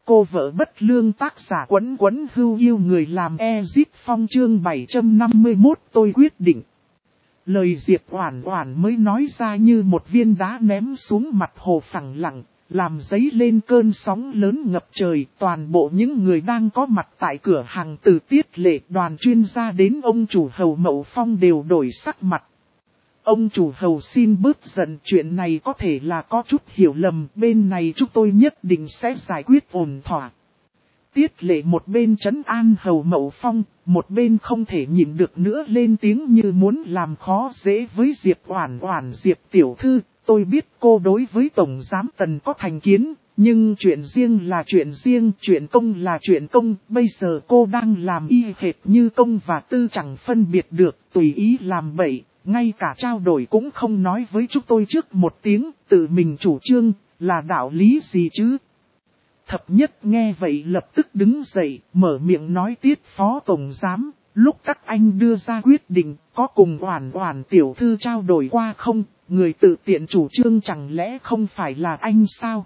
cô vợ bất lương tác giả Quấn Quấn Hưu yêu người làm Ezip Phong chương 751 tôi quyết định. Lời Diệp Oản Oản mới nói ra như một viên đá ném xuống mặt hồ phẳng lặng, làm dấy lên cơn sóng lớn ngập trời. Toàn bộ những người đang có mặt tại cửa hàng từ Tiết Lệ đoàn chuyên gia đến ông chủ Hầu Mậu Phong đều đổi sắc mặt. Ông chủ Hầu xin bớt giận, chuyện này có thể là có chút hiểu lầm, bên này chúng tôi nhất định sẽ giải quyết ổn thỏa. Tiết Lệ một bên trấn an Hầu Mậu Phong, một bên không thể nhịn được nữa lên tiếng như muốn làm khó dễ với Diệp Oản Oản. Diệp tiểu thư, tôi biết cô đối với Tổng Giám Tần có thành kiến, nhưng chuyện riêng là chuyện riêng, chuyện công là chuyện công, bây giờ cô đang làm y hệt như công và tư chẳng phân biệt được, tùy ý làm bậy, ngay cả trao đổi cũng không nói với chúng tôi trước một tiếng, tự mình chủ trương, là đạo lý gì chứ? Thập Nhất nghe vậy lập tức đứng dậy, mở miệng nói Tiết Phó Tổng Giám, lúc các anh đưa ra quyết định, có cùng Oản Oản tiểu thư trao đổi qua không, người tự tiện chủ trương chẳng lẽ không phải là anh sao?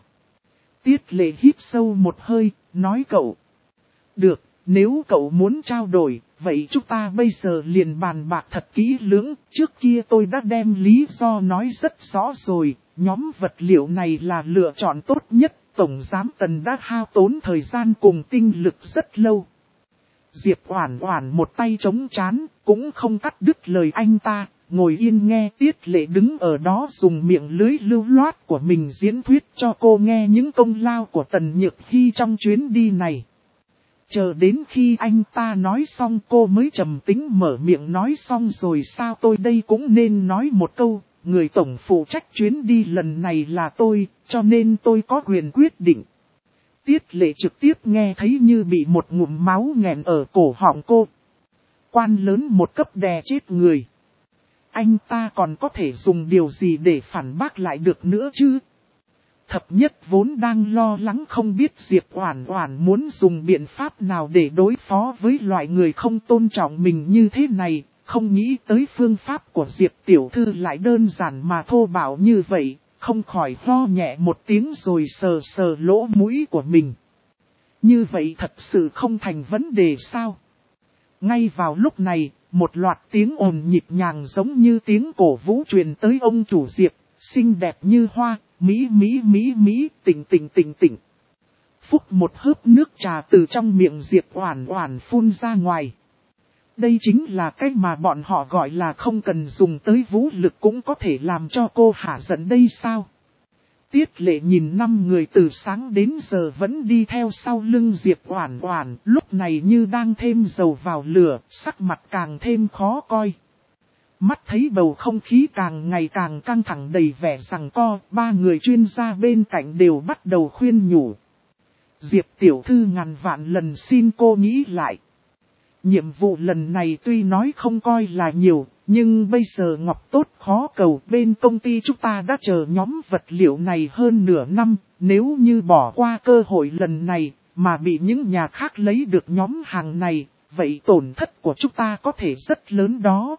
Tiết Lệ hít sâu một hơi, nói cậu. Được, nếu cậu muốn trao đổi, vậy chúng ta bây giờ liền bàn bạc thật kỹ lưỡng, trước kia tôi đã đem lý do nói rất rõ rồi, nhóm vật liệu này là lựa chọn tốt nhất. Tổng Giám Tần đã hao tốn thời gian cùng tinh lực rất lâu. Diệp Oản Oản một tay chống trán, cũng không cắt đứt lời anh ta, ngồi yên nghe Tiết Lệ đứng ở đó dùng miệng lưỡi lưu loát của mình diễn thuyết cho cô nghe những công lao của Tần Nhược Hi trong chuyến đi này. Chờ đến khi anh ta nói xong cô mới trầm tĩnh mở miệng nói xong rồi sao tôi đây cũng nên nói một câu. Người tổng phụ trách chuyến đi lần này là tôi, cho nên tôi có quyền quyết định. Tiết Lệ trực tiếp nghe thấy như bị một ngụm máu nghẹn ở cổ họng cô. Quan lớn một cấp đè chết người. Anh ta còn có thể dùng điều gì để phản bác lại được nữa chứ? Thập Nhất vốn đang lo lắng không biết Diệp Oản Oản muốn dùng biện pháp nào để đối phó với loại người không tôn trọng mình như thế này. Không nghĩ tới phương pháp của Diệp tiểu thư lại đơn giản mà thô bạo như vậy, không khỏi ho nhẹ một tiếng rồi sờ sờ lỗ mũi của mình. Như vậy thật sự không thành vấn đề sao? Ngay vào lúc này, một loạt tiếng ồn nhịp nhàng giống như tiếng cổ vũ truyền tới ông chủ Diệp, xinh đẹp như hoa, mỹ, tỉnh. Phúc một hớp nước trà từ trong miệng Diệp Oản Oản phun ra ngoài. Đây chính là cách mà bọn họ gọi là không cần dùng tới vũ lực cũng có thể làm cho cô hả giận đây sao? Tiết Lệ nhìn 5 người từ sáng đến giờ vẫn đi theo sau lưng Diệp Oản Oản, lúc này như đang thêm dầu vào lửa, sắc mặt càng thêm khó coi. Mắt thấy bầu không khí càng ngày càng căng thẳng đầy vẻ giằng co, 3 người chuyên gia bên cạnh đều bắt đầu khuyên nhủ. Diệp tiểu thư ngàn vạn lần xin cô nghĩ lại. Nhiệm vụ lần này tuy nói không coi là nhiều, nhưng bây giờ ngọc tốt khó cầu, bên công ty chúng ta đã chờ nhóm vật liệu này hơn nửa năm, nếu như bỏ qua cơ hội lần này, mà bị những nhà khác lấy được nhóm hàng này, vậy tổn thất của chúng ta có thể rất lớn đó.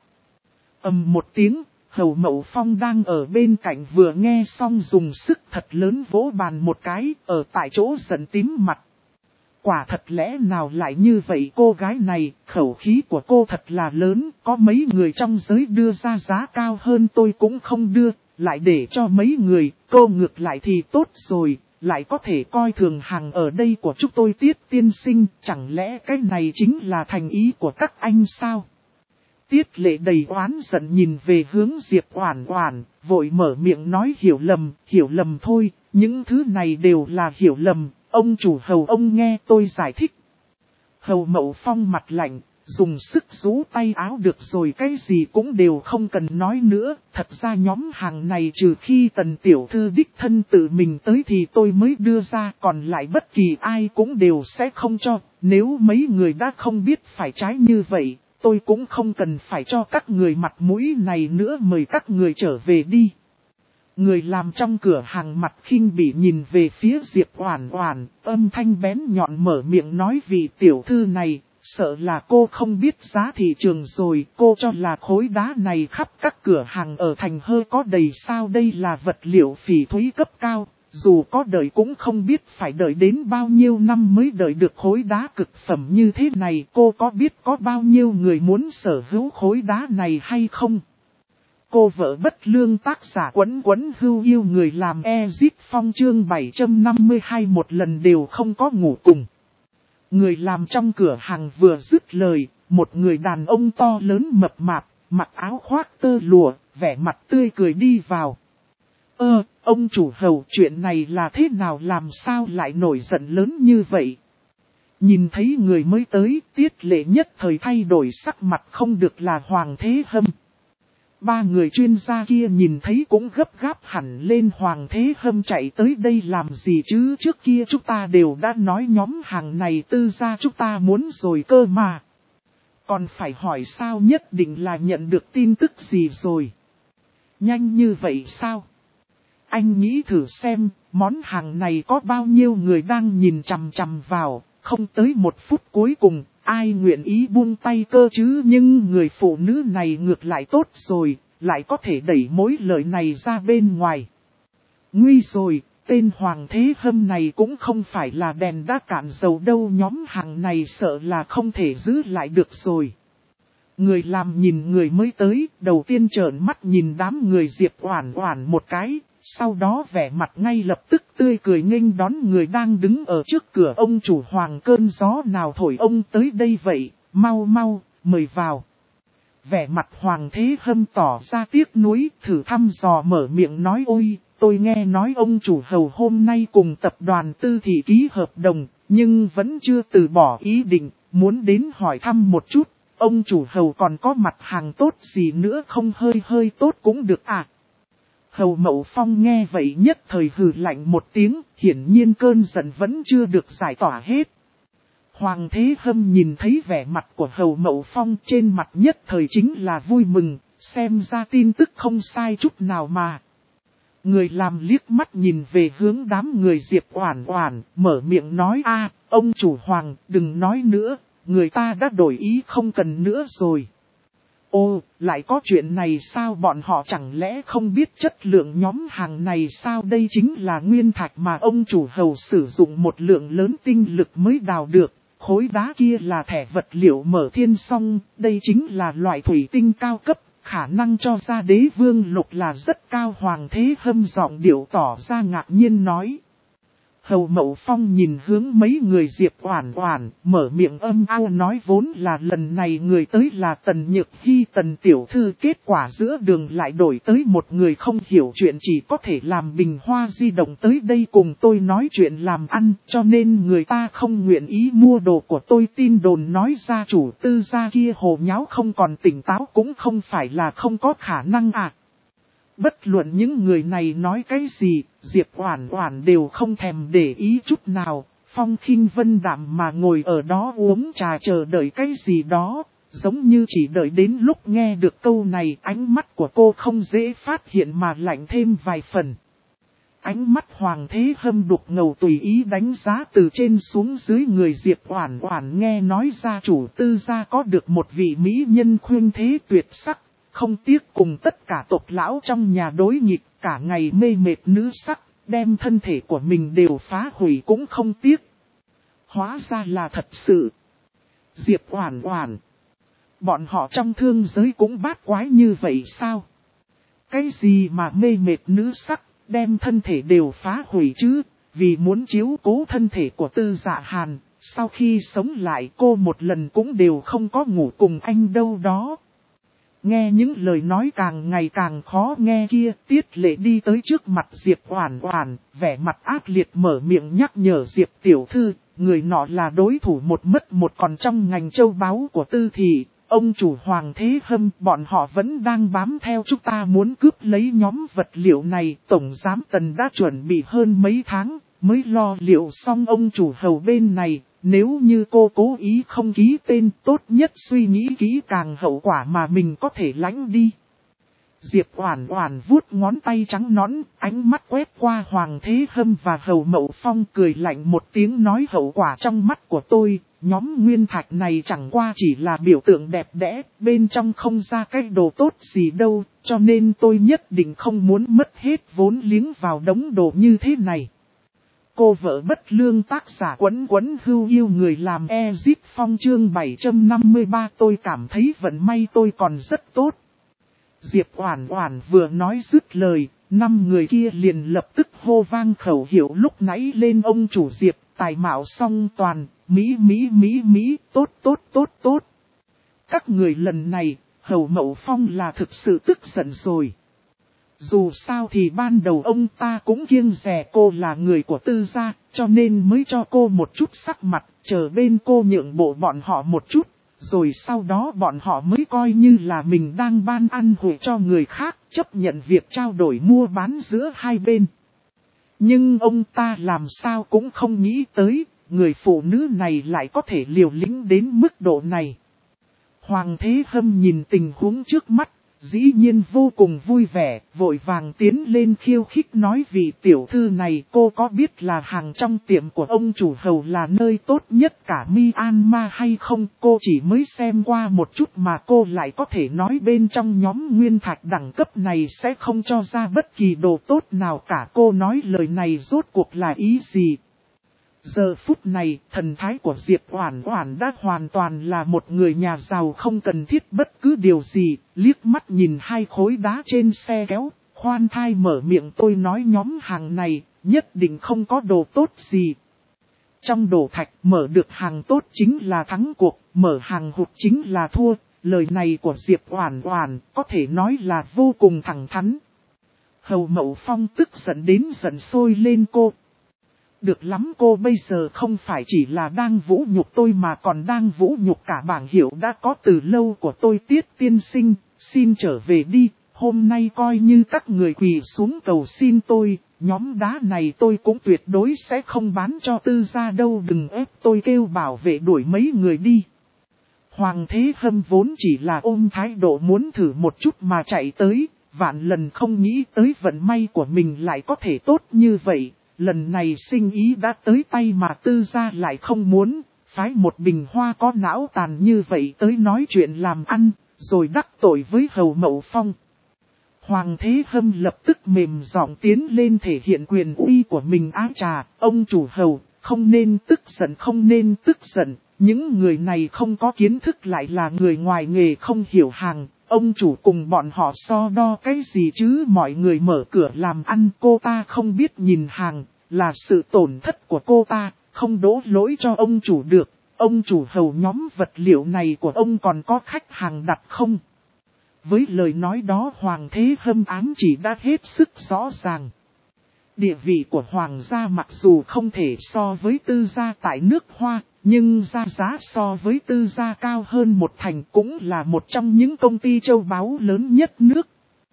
Một tiếng, Hầu Mậu Phong đang ở bên cạnh vừa nghe xong dùng sức thật lớn vỗ bàn một cái, ở tại chỗ giận tím mặt. Quả thật lẽ nào lại như vậy cô gái này, khẩu khí của cô thật là lớn, có mấy người trong giới đưa ra giá cao hơn tôi cũng không đưa, lại để cho mấy người, cô ngược lại thì tốt rồi, lại có thể coi thường hàng ở đây của chúng tôi Tiết tiên sinh, chẳng lẽ cái này chính là thành ý của các anh sao? Tiết Lệ đầy oán giận nhìn về hướng Diệp Oản Oản, vội mở miệng nói hiểu lầm thôi, những thứ này đều là hiểu lầm. Ông chủ Hầu ông nghe tôi giải thích. Hầu Mậu Phong mặt lạnh, dùng sức rú tay áo được rồi cái gì cũng đều không cần nói nữa. Thật ra nhóm hàng này trừ khi Tần tiểu thư đích thân tự mình tới thì tôi mới đưa ra. Còn lại bất kỳ ai cũng đều sẽ không cho. Nếu mấy người đã không biết phải trái như vậy, tôi cũng không cần phải cho các người mặt mũi này nữa, mời các người trở về đi. Người làm trong cửa hàng mặt khinh bỉ nhìn về phía Diệp Oản Oản, âm thanh bén nhọn mở miệng nói vị tiểu thư này, sợ là cô không biết giá thị trường rồi, cô cho là khối đá này khắp các cửa hàng ở thành hơi có đầy sao, đây là vật liệu phỉ thúy cấp cao, dù có đợi cũng không biết phải đợi đến bao nhiêu năm mới đợi được khối đá cực phẩm như thế này. Cô có biết có bao nhiêu người muốn sở hữu khối đá này hay không? Cô vợ bất lương tác giả Quấn Quấn Hưu yêu người làm Ezip Phong chương 752 một lần đều không có ngủ cùng. Người làm trong cửa hàng vừa dứt lời, một người đàn ông to lớn mập mạp, mặc áo khoác tơ lụa, vẻ mặt tươi cười đi vào. Ông chủ Hầu, chuyện này là thế nào, làm sao lại nổi giận lớn như vậy? Nhìn thấy người mới tới, Tiết Lệ nhất thời thay đổi sắc mặt, không được là Hoàng Thế Hâm. Ba người chuyên gia kia nhìn thấy cũng gấp gáp hẳn lên. Hoàng Thế Hâm chạy tới đây làm gì chứ, trước kia chúng ta đều đã nói nhóm hàng này Tư gia chúng ta muốn rồi cơ mà. Còn phải hỏi sao, nhất định là nhận được tin tức gì rồi. Nhanh như vậy sao? Anh nghĩ thử xem, món hàng này có bao nhiêu người đang nhìn chằm chằm vào, không tới một phút cuối cùng, ai nguyện ý buông tay cơ chứ. Nhưng người phụ nữ này ngược lại tốt rồi, lại có thể đẩy mối lợi này ra bên ngoài. Nguy rồi, tên Hoàng Thế Hâm này cũng không phải là đèn đã cạn dầu đâu, nhóm hàng này sợ là không thể giữ lại được rồi. Người làm nhìn người mới tới, đầu tiên trợn mắt nhìn đám người Diệp Oản Oản một cái, sau đó vẻ mặt ngay lập tức tươi cười nghênh đón người đang đứng ở trước cửa. Ông chủ Hoàng, cơn gió nào thổi ông tới đây vậy, mau mau, mời vào. Vẻ mặt Hoàng Thế Hâm tỏ ra tiếc nuối, thử thăm dò mở miệng nói: ôi, tôi nghe nói ông chủ Hầu hôm nay cùng tập đoàn Tư Thị ký hợp đồng, nhưng vẫn chưa từ bỏ ý định, muốn đến hỏi thăm một chút, ông chủ Hầu còn có mặt hàng tốt gì nữa không, hơi tốt cũng được à. Hầu Mậu Phong nghe vậy nhất thời hừ lạnh một tiếng, hiển nhiên cơn giận vẫn chưa được giải tỏa hết. Hoàng Thế Hâm nhìn thấy vẻ mặt của Hầu Mậu Phong, trên mặt nhất thời chính là vui mừng, xem ra tin tức không sai chút nào mà. Người làm liếc mắt nhìn về hướng đám người Diệp Oản Oản, mở miệng nói: ông chủ Hoàng, đừng nói nữa, người ta đã đổi ý không cần nữa rồi. Ô, lại có chuyện này sao, bọn họ chẳng lẽ không biết chất lượng nhóm hàng này sao? Đây chính là nguyên thạch mà ông chủ Hầu sử dụng một lượng lớn tinh lực mới đào được, khối đá kia là thẻ vật liệu Mở Thiên Song, đây chính là loại thủy tinh cao cấp, khả năng cho ra Đế Vương Lục là rất cao. Hoàng Thế Hâm giọng điệu tỏ ra ngạc nhiên nói. Hầu Mậu Phong nhìn hướng mấy người Diệp Oản Oản, mở miệng âm ao nói: vốn là lần này người tới là Tần Nhược Hi Tần tiểu thư, kết quả giữa đường lại đổi tới một người không hiểu chuyện, chỉ có thể làm bình hoa di động tới đây cùng tôi nói chuyện làm ăn, cho nên người ta không nguyện ý mua đồ của tôi. Tin đồn nói gia chủ Tư gia kia hồ nháo không còn tỉnh táo cũng không phải là không có khả năng à. Bất luận những người này nói cái gì, Diệp Oản Oản đều không thèm để ý chút nào, phong khinh vân đạm mà ngồi ở đó uống trà chờ đợi cái gì đó, giống như chỉ đợi đến lúc nghe được câu này. Ánh mắt của cô không dễ phát hiện mà lạnh thêm vài phần. Ánh mắt Hoàng Thế Hâm đục ngầu tùy ý đánh giá từ trên xuống dưới người Diệp Oản Oản, nghe nói gia chủ Tư gia có được một vị mỹ nhân khuynh thế tuyệt sắc, không tiếc cùng tất cả tộc lão trong nhà đối nghịch, cả ngày mê mệt nữ sắc, đem thân thể của mình đều phá hủy cũng không tiếc. Hóa ra là thật sự. Diệp Oản Oản, bọn họ trong thương giới cũng bát quái như vậy sao? Cái gì mà mê mệt nữ sắc, đem thân thể đều phá hủy chứ? Vì muốn chiếu cố thân thể của Tư Dạ Hàn, sau khi sống lại cô một lần cũng đều không có ngủ cùng anh đâu đó. Nghe những lời nói càng ngày càng khó nghe kia, Tiết Lệ đi tới trước mặt Diệp Oản Oản, vẻ mặt ác liệt mở miệng nhắc nhở Diệp tiểu thư, người nọ là đối thủ một mất một còn trong ngành châu báu của Tư thị. Ông chủ Hoàng Thế Hâm, bọn họ vẫn đang bám theo chúng ta muốn cướp lấy nhóm vật liệu này. Tổng giám Tần đã chuẩn bị hơn mấy tháng, mới lo liệu xong. Ông chủ Hầu bên này, nếu như cô cố ý không ký tên, tốt nhất suy nghĩ kỹ càng hậu quả mà mình có thể lãnh đi. Diệp Oản Oản vuốt ngón tay trắng nõn, ánh mắt quét qua Hoàng Thế Hâm và Hầu Mậu Phong, cười lạnh một tiếng nói: hậu quả trong mắt của tôi, nhóm nguyên thạch này chẳng qua chỉ là biểu tượng đẹp đẽ, bên trong không ra cái đồ tốt gì đâu, cho nên tôi nhất định không muốn mất hết vốn liếng vào đống đồ như thế này. Cô vợ bất lương tác giả Quấn Quấn Hưu yêu người làm Ezip Phong chương 753 tôi cảm thấy vận may tôi còn rất tốt. Diệp Oản Oản vừa nói dứt lời, 5 người kia liền lập tức hô vang khẩu hiệu lúc nãy lên ông chủ Diệp, tài mạo song toàn, Mỹ, tốt. Các người lần này, Hầu Mậu Phong là thực sự tức giận rồi. Dù sao thì ban đầu ông ta cũng kiêng dè cô là người của Tư gia, cho nên mới cho cô một chút sắc mặt, chờ bên cô nhượng bộ bọn họ một chút, rồi sau đó bọn họ mới coi như là mình đang ban ăn hủi cho người khác, chấp nhận việc trao đổi mua bán giữa hai bên. Nhưng ông ta làm sao cũng không nghĩ tới, người phụ nữ này lại có thể liều lĩnh đến mức độ này. Hoàng Thế Hâm nhìn tình huống trước mắt, dĩ nhiên vô cùng vui vẻ, vội vàng tiến lên khiêu khích nói vị tiểu thư này cô có biết là hàng trong tiệm của ông chủ Hầu là nơi tốt nhất cả Myanmar hay không? Cô chỉ mới xem qua một chút mà cô lại có thể nói bên trong nhóm nguyên thạch đẳng cấp này sẽ không cho ra bất kỳ đồ tốt nào cả. Cô nói lời này rốt cuộc là ý gì? Giờ phút này, thần thái của Diệp Oản Oản đã hoàn toàn là một người nhà giàu không cần thiết bất cứ điều gì, liếc mắt nhìn hai khối đá trên xe kéo, khoan thai mở miệng tôi nói nhóm hàng này, nhất định không có đồ tốt gì. Trong đồ thạch mở được hàng tốt chính là thắng cuộc, mở hàng hụt chính là thua, lời này của Diệp Oản Oản có thể nói là vô cùng thẳng thắn. Hầu Mậu Phong tức giận đến giận sôi lên cô. Được lắm cô bây giờ không phải chỉ là đang vũ nhục tôi mà còn đang vũ nhục cả bảng hiệu đã có từ lâu của tôi Tiết tiên sinh, xin trở về đi, hôm nay coi như các người quỳ xuống cầu xin tôi, nhóm đá này tôi cũng tuyệt đối sẽ không bán cho Tư gia đâu đừng ép tôi kêu bảo vệ đuổi mấy người đi. Hoàng Thế Hâm vốn chỉ là ôm thái độ muốn thử một chút mà chạy tới, vạn lần không nghĩ tới vận may của mình lại có thể tốt như vậy. Lần này sinh ý đã tới tay mà Tư gia lại không muốn, phái một bình hoa có não tàn như vậy tới nói chuyện làm ăn, rồi đắc tội với Hầu Mậu Phong. Hoàng Thế Hâm lập tức mềm giọng tiến lên thể hiện quyền uy của mình ái trà, ông chủ Hầu, không nên tức giận, những người này không có kiến thức lại là người ngoài nghề không hiểu hàng. Ông chủ cùng bọn họ so đo cái gì chứ mọi người mở cửa làm ăn cô ta không biết nhìn hàng, là sự tổn thất của cô ta, không đổ lỗi cho ông chủ được. Ông chủ Hầu nhóm vật liệu này của ông còn có khách hàng đặt không? Với lời nói đó Hoàng Thế Hâm ám chỉ đã hết sức rõ ràng. Địa vị của Hoàng gia mặc dù không thể so với Tư gia tại nước Hoa, nhưng giá so với Tư gia cao hơn một thành cũng là một trong những công ty châu báu lớn nhất nước.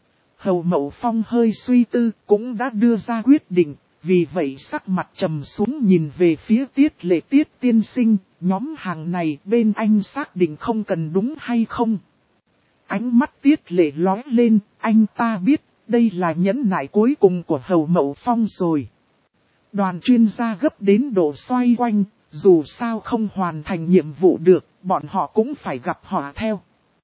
Hầu Mậu Phong hơi suy tư cũng đã đưa ra quyết định, vì vậy sắc mặt trầm xuống nhìn về phía Tiết Lệ Tiết tiên sinh, nhóm hàng này bên anh xác định không cần đúng hay không? Ánh mắt Tiết Lệ lóe lên, anh ta biết đây là nhẫn nại cuối cùng của Hầu Mậu Phong rồi. Đoàn chuyên gia gấp đến độ xoay quanh, dù sao không hoàn thành nhiệm vụ được, bọn họ cũng phải gặp họ theo.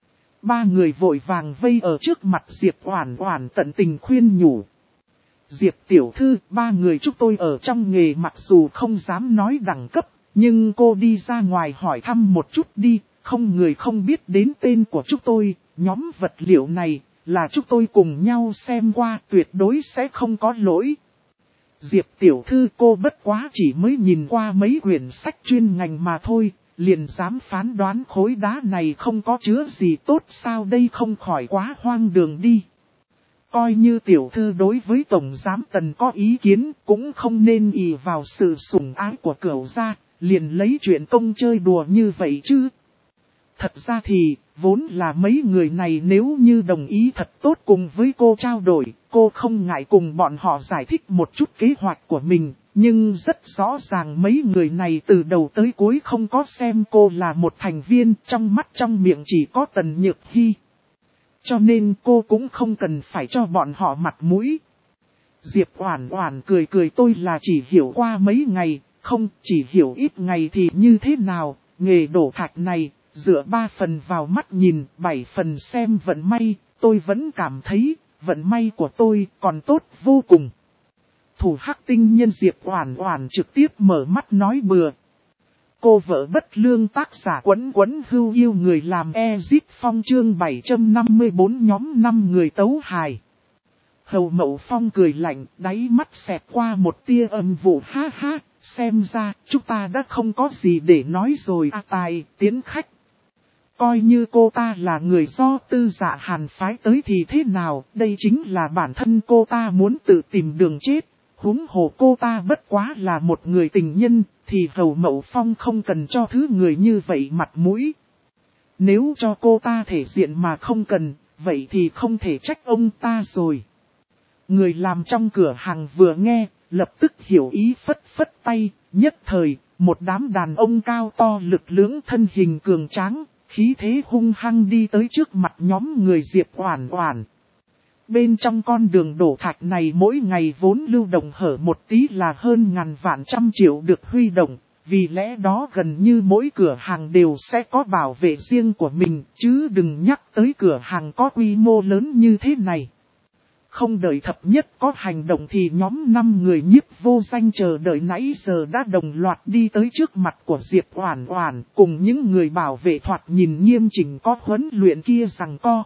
Ba người vội vàng vây ở trước mặt Diệp Oản Oản tận tình khuyên nhủ. Diệp tiểu thư, ba người chúng tôi ở trong nghề mặc dù không dám nói đẳng cấp, nhưng cô đi ra ngoài hỏi thăm một chút đi, không người không biết đến tên của chúng tôi, nhóm vật liệu này là chúng tôi cùng nhau xem qua tuyệt đối sẽ không có lỗi. Diệp tiểu thư cô bất quá chỉ mới nhìn qua mấy quyển sách chuyên ngành mà thôi, liền dám phán đoán khối đá này không có chứa gì tốt sao đây không khỏi quá hoang đường đi. Coi như tiểu thư đối với Tổng Giám Tần có ý kiến cũng không nên ỷ vào sự sủng ái của cửu gia, liền lấy chuyện công chơi đùa như vậy chứ. Thật ra thì, vốn là mấy người này nếu như đồng ý thật tốt cùng với cô trao đổi, cô không ngại cùng bọn họ giải thích một chút kế hoạch của mình, nhưng rất rõ ràng mấy người này từ đầu tới cuối không có xem cô là một thành viên, trong mắt trong miệng chỉ có Tần Nhược Hy. Cho nên cô cũng không cần phải cho bọn họ mặt mũi. Diệp Oản Oản cười cười tôi là chỉ hiểu qua mấy ngày, không chỉ hiểu ít ngày thì như thế nào, nghề đổ thạch này, dựa 3 phần vào mắt nhìn, 7 phần xem vận may, tôi vẫn cảm thấy, vận may của tôi còn tốt vô cùng. Thủ hắc tinh nhân Diệp Oản Oản trực tiếp mở mắt nói bừa. Cô vợ bất lương tác giả Quấn Quấn Hưu yêu người làm Ezit Phong chương 754 nhóm 5 người tấu hài. Hầu Mậu Phong cười lạnh, đáy mắt xẹt qua một tia âm vụ ha ha, xem ra chúng ta đã không có gì để nói rồi à tài, tiến khách. Coi như cô ta là người do Tư Dạ Hàn phái tới thì thế nào, đây chính là bản thân cô ta muốn tự tìm đường chết. Huống hồ cô ta bất quá là một người tình nhân, thì Hầu Mậu Phong không cần cho thứ người như vậy mặt mũi. Nếu cho cô ta thể diện mà không cần, vậy thì không thể trách ông ta rồi. Người làm trong cửa hàng vừa nghe, lập tức hiểu ý phất phất tay, nhất thời, một đám đàn ông cao to lực lưỡng thân hình cường tráng, khí thế hung hăng đi tới trước mặt nhóm người Diệp Oản Oản. Bên trong con đường đổ thạch này mỗi ngày vốn lưu động hở một tí là hơn ngàn vạn trăm triệu được huy động, vì lẽ đó gần như mỗi cửa hàng đều sẽ có bảo vệ riêng của mình, chứ đừng nhắc tới cửa hàng có quy mô lớn như thế này. Không đợi thập nhất có hành động thì nhóm 5 người Nhiếp Vô Danh chờ đợi nãy giờ đã đồng loạt đi tới trước mặt của Diệp Oản Oản cùng những người bảo vệ thoạt nhìn nghiêm chỉnh có huấn luyện kia giằng co.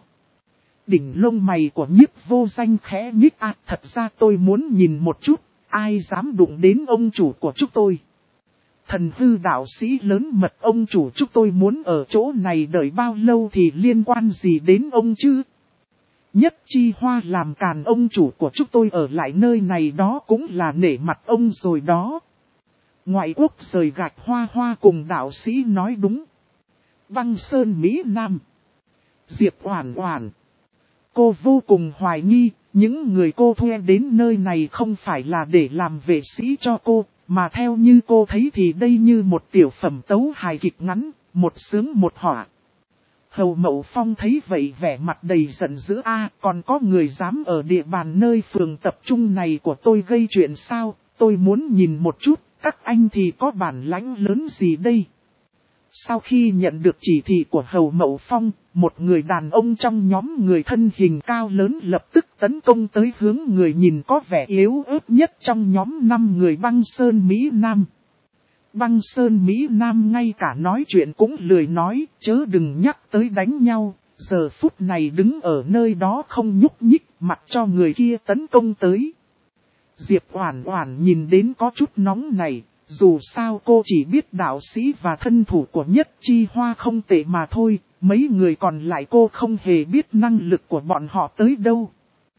Đỉnh lông mày của Nhiếp Vô Danh khẽ nhích thật ra tôi muốn nhìn một chút, ai dám đụng đến ông chủ của chúng tôi. Thần hư đạo sĩ lớn mật ông chủ chúng tôi muốn ở chỗ này đợi bao lâu thì liên quan gì đến ông chứ? Nhất Chi Hoa làm càn ông chủ của chúng tôi ở lại nơi này đó cũng là nể mặt ông rồi đó. Ngoại quốc rời gạch Hoa Hoa cùng đạo sĩ nói đúng. Băng Sơn Mỹ Nam. Diệp Oản Oản. Cô vô cùng hoài nghi, những người cô thuê đến nơi này không phải là để làm vệ sĩ cho cô, mà theo như cô thấy thì đây như một tiểu phẩm tấu hài kịch ngắn, một sướng một họa. Hầu Mậu Phong thấy vậy vẻ mặt đầy giận dữ còn có người dám ở địa bàn nơi phường tập trung này của tôi gây chuyện sao, tôi muốn nhìn một chút, các anh thì có bản lãnh lớn gì đây. Sau khi nhận được chỉ thị của Hầu Mậu Phong, một người đàn ông trong nhóm người thân hình cao lớn lập tức tấn công tới hướng người nhìn có vẻ yếu ớt nhất trong nhóm 5 người Băng Sơn Mỹ Nam. Băng Sơn Mỹ Nam ngay cả nói chuyện cũng lười nói, chớ đừng nhắc tới đánh nhau, giờ phút này đứng ở nơi đó không nhúc nhích, mặc cho người kia tấn công tới. Diệp Oản Oản nhìn đến có chút nóng này, dù sao cô chỉ biết đạo sĩ và thân thủ của Nhất Chi Hoa không tệ mà thôi, mấy người còn lại cô không hề biết năng lực của bọn họ tới đâu.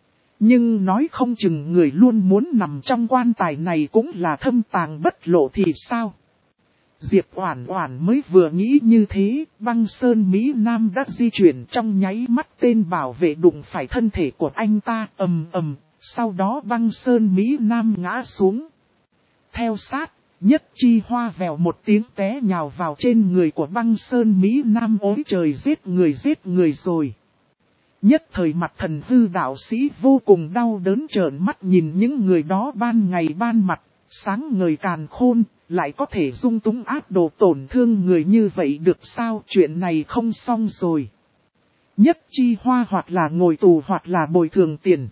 Nhưng nói không chừng người luôn muốn nằm trong quan tài này cũng là thâm tàng bất lộ thì sao? Diệp Oản Oản mới vừa nghĩ như thế, Băng Sơn Mỹ Nam đã di chuyển trong nháy mắt tên bảo vệ đụng phải thân thể của anh ta ầm ầm, sau đó Băng Sơn Mỹ Nam ngã xuống. Theo sát, Nhất Chi Hoa vèo một tiếng té nhào vào trên người của Băng Sơn Mỹ Nam ối trời giết người rồi. Nhất thời mặt thần hư đạo sĩ vô cùng đau đớn trợn mắt nhìn những người đó ban ngày ban mặt, sáng ngời càn khôn, lại có thể dung túng ác đồ tổn thương người như vậy được sao, chuyện này không xong rồi. Nhất Chi Hoa hoặc là ngồi tù hoặc là bồi thường tiền.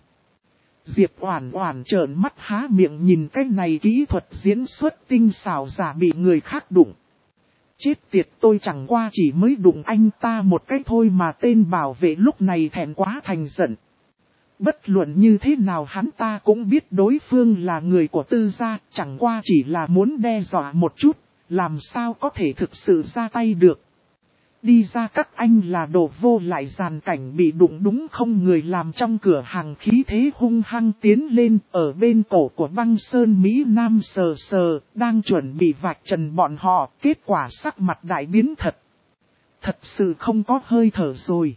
Diệp Oản Oản trợn mắt há miệng nhìn cái này kỹ thuật diễn xuất tinh xảo giả bị người khác đụng. Chết tiệt, tôi chẳng qua chỉ mới đụng anh ta một cái thôi mà tên bảo vệ lúc này thẹn quá thành giận. Bất luận như thế nào hắn ta cũng biết đối phương là người của Tư gia, chẳng qua chỉ là muốn đe dọa một chút, làm sao có thể thực sự ra tay được. Đi ra các anh là đồ vô lại giàn cảnh bị đụng đúng không? Người làm trong cửa hàng khí thế hung hăng tiến lên ở bên cổ của Băng Sơn Mỹ Nam sờ sờ, đang chuẩn bị vạch trần bọn họ, kết quả sắc mặt đại biến thật. Thật sự không có hơi thở rồi.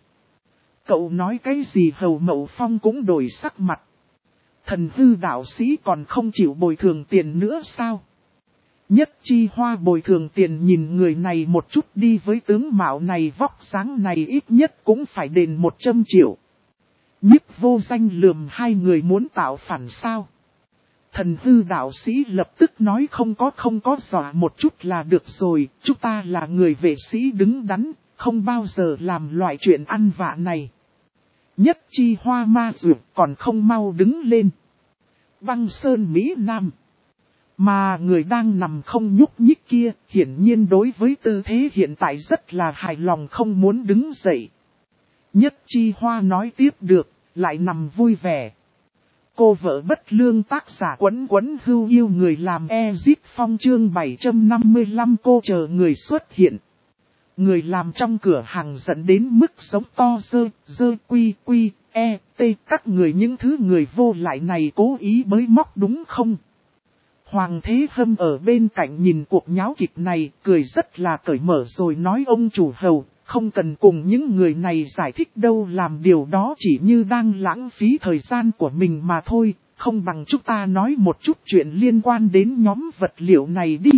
Cậu nói cái gì? Hầu Mậu Phong cũng đổi sắc mặt. Thần hư đạo sĩ còn không chịu bồi thường tiền nữa sao? Nhất Chi Hoa bồi thường tiền nhìn người này một chút đi, với tướng mạo này vóc dáng này ít nhất cũng phải đền 100 triệu. Nhiếp Vô Danh lườm hai người muốn tạo phản sao? Thần hư đạo sĩ lập tức nói không có dọa một chút là được rồi, chúng ta là người vệ sĩ đứng đắn, không bao giờ làm loại chuyện ăn vạ này. Nhất chi hoa ma dược còn không mau đứng lên. Băng Sơn Mỹ Nam. Mà người đang nằm không nhúc nhích kia, hiển nhiên đối với tư thế hiện tại rất là hài lòng không muốn đứng dậy. Nhất chi hoa nói tiếp được, lại nằm vui vẻ. Cô vợ bất lương tác giả Quấn Quấn Hưu yêu người làm Ezip Phong chương 755 cô chờ người xuất hiện. Người làm trong cửa hàng dẫn đến mức sống to dơ quy các người những thứ người vô lại này cố ý bới móc đúng không? Hoàng Thế Hâm ở bên cạnh nhìn cuộc nháo kịch này cười rất là cởi mở rồi nói ông chủ hầu, không cần cùng những người này giải thích đâu, làm điều đó chỉ như đang lãng phí thời gian của mình mà thôi, không bằng chúng ta nói một chút chuyện liên quan đến nhóm vật liệu này đi.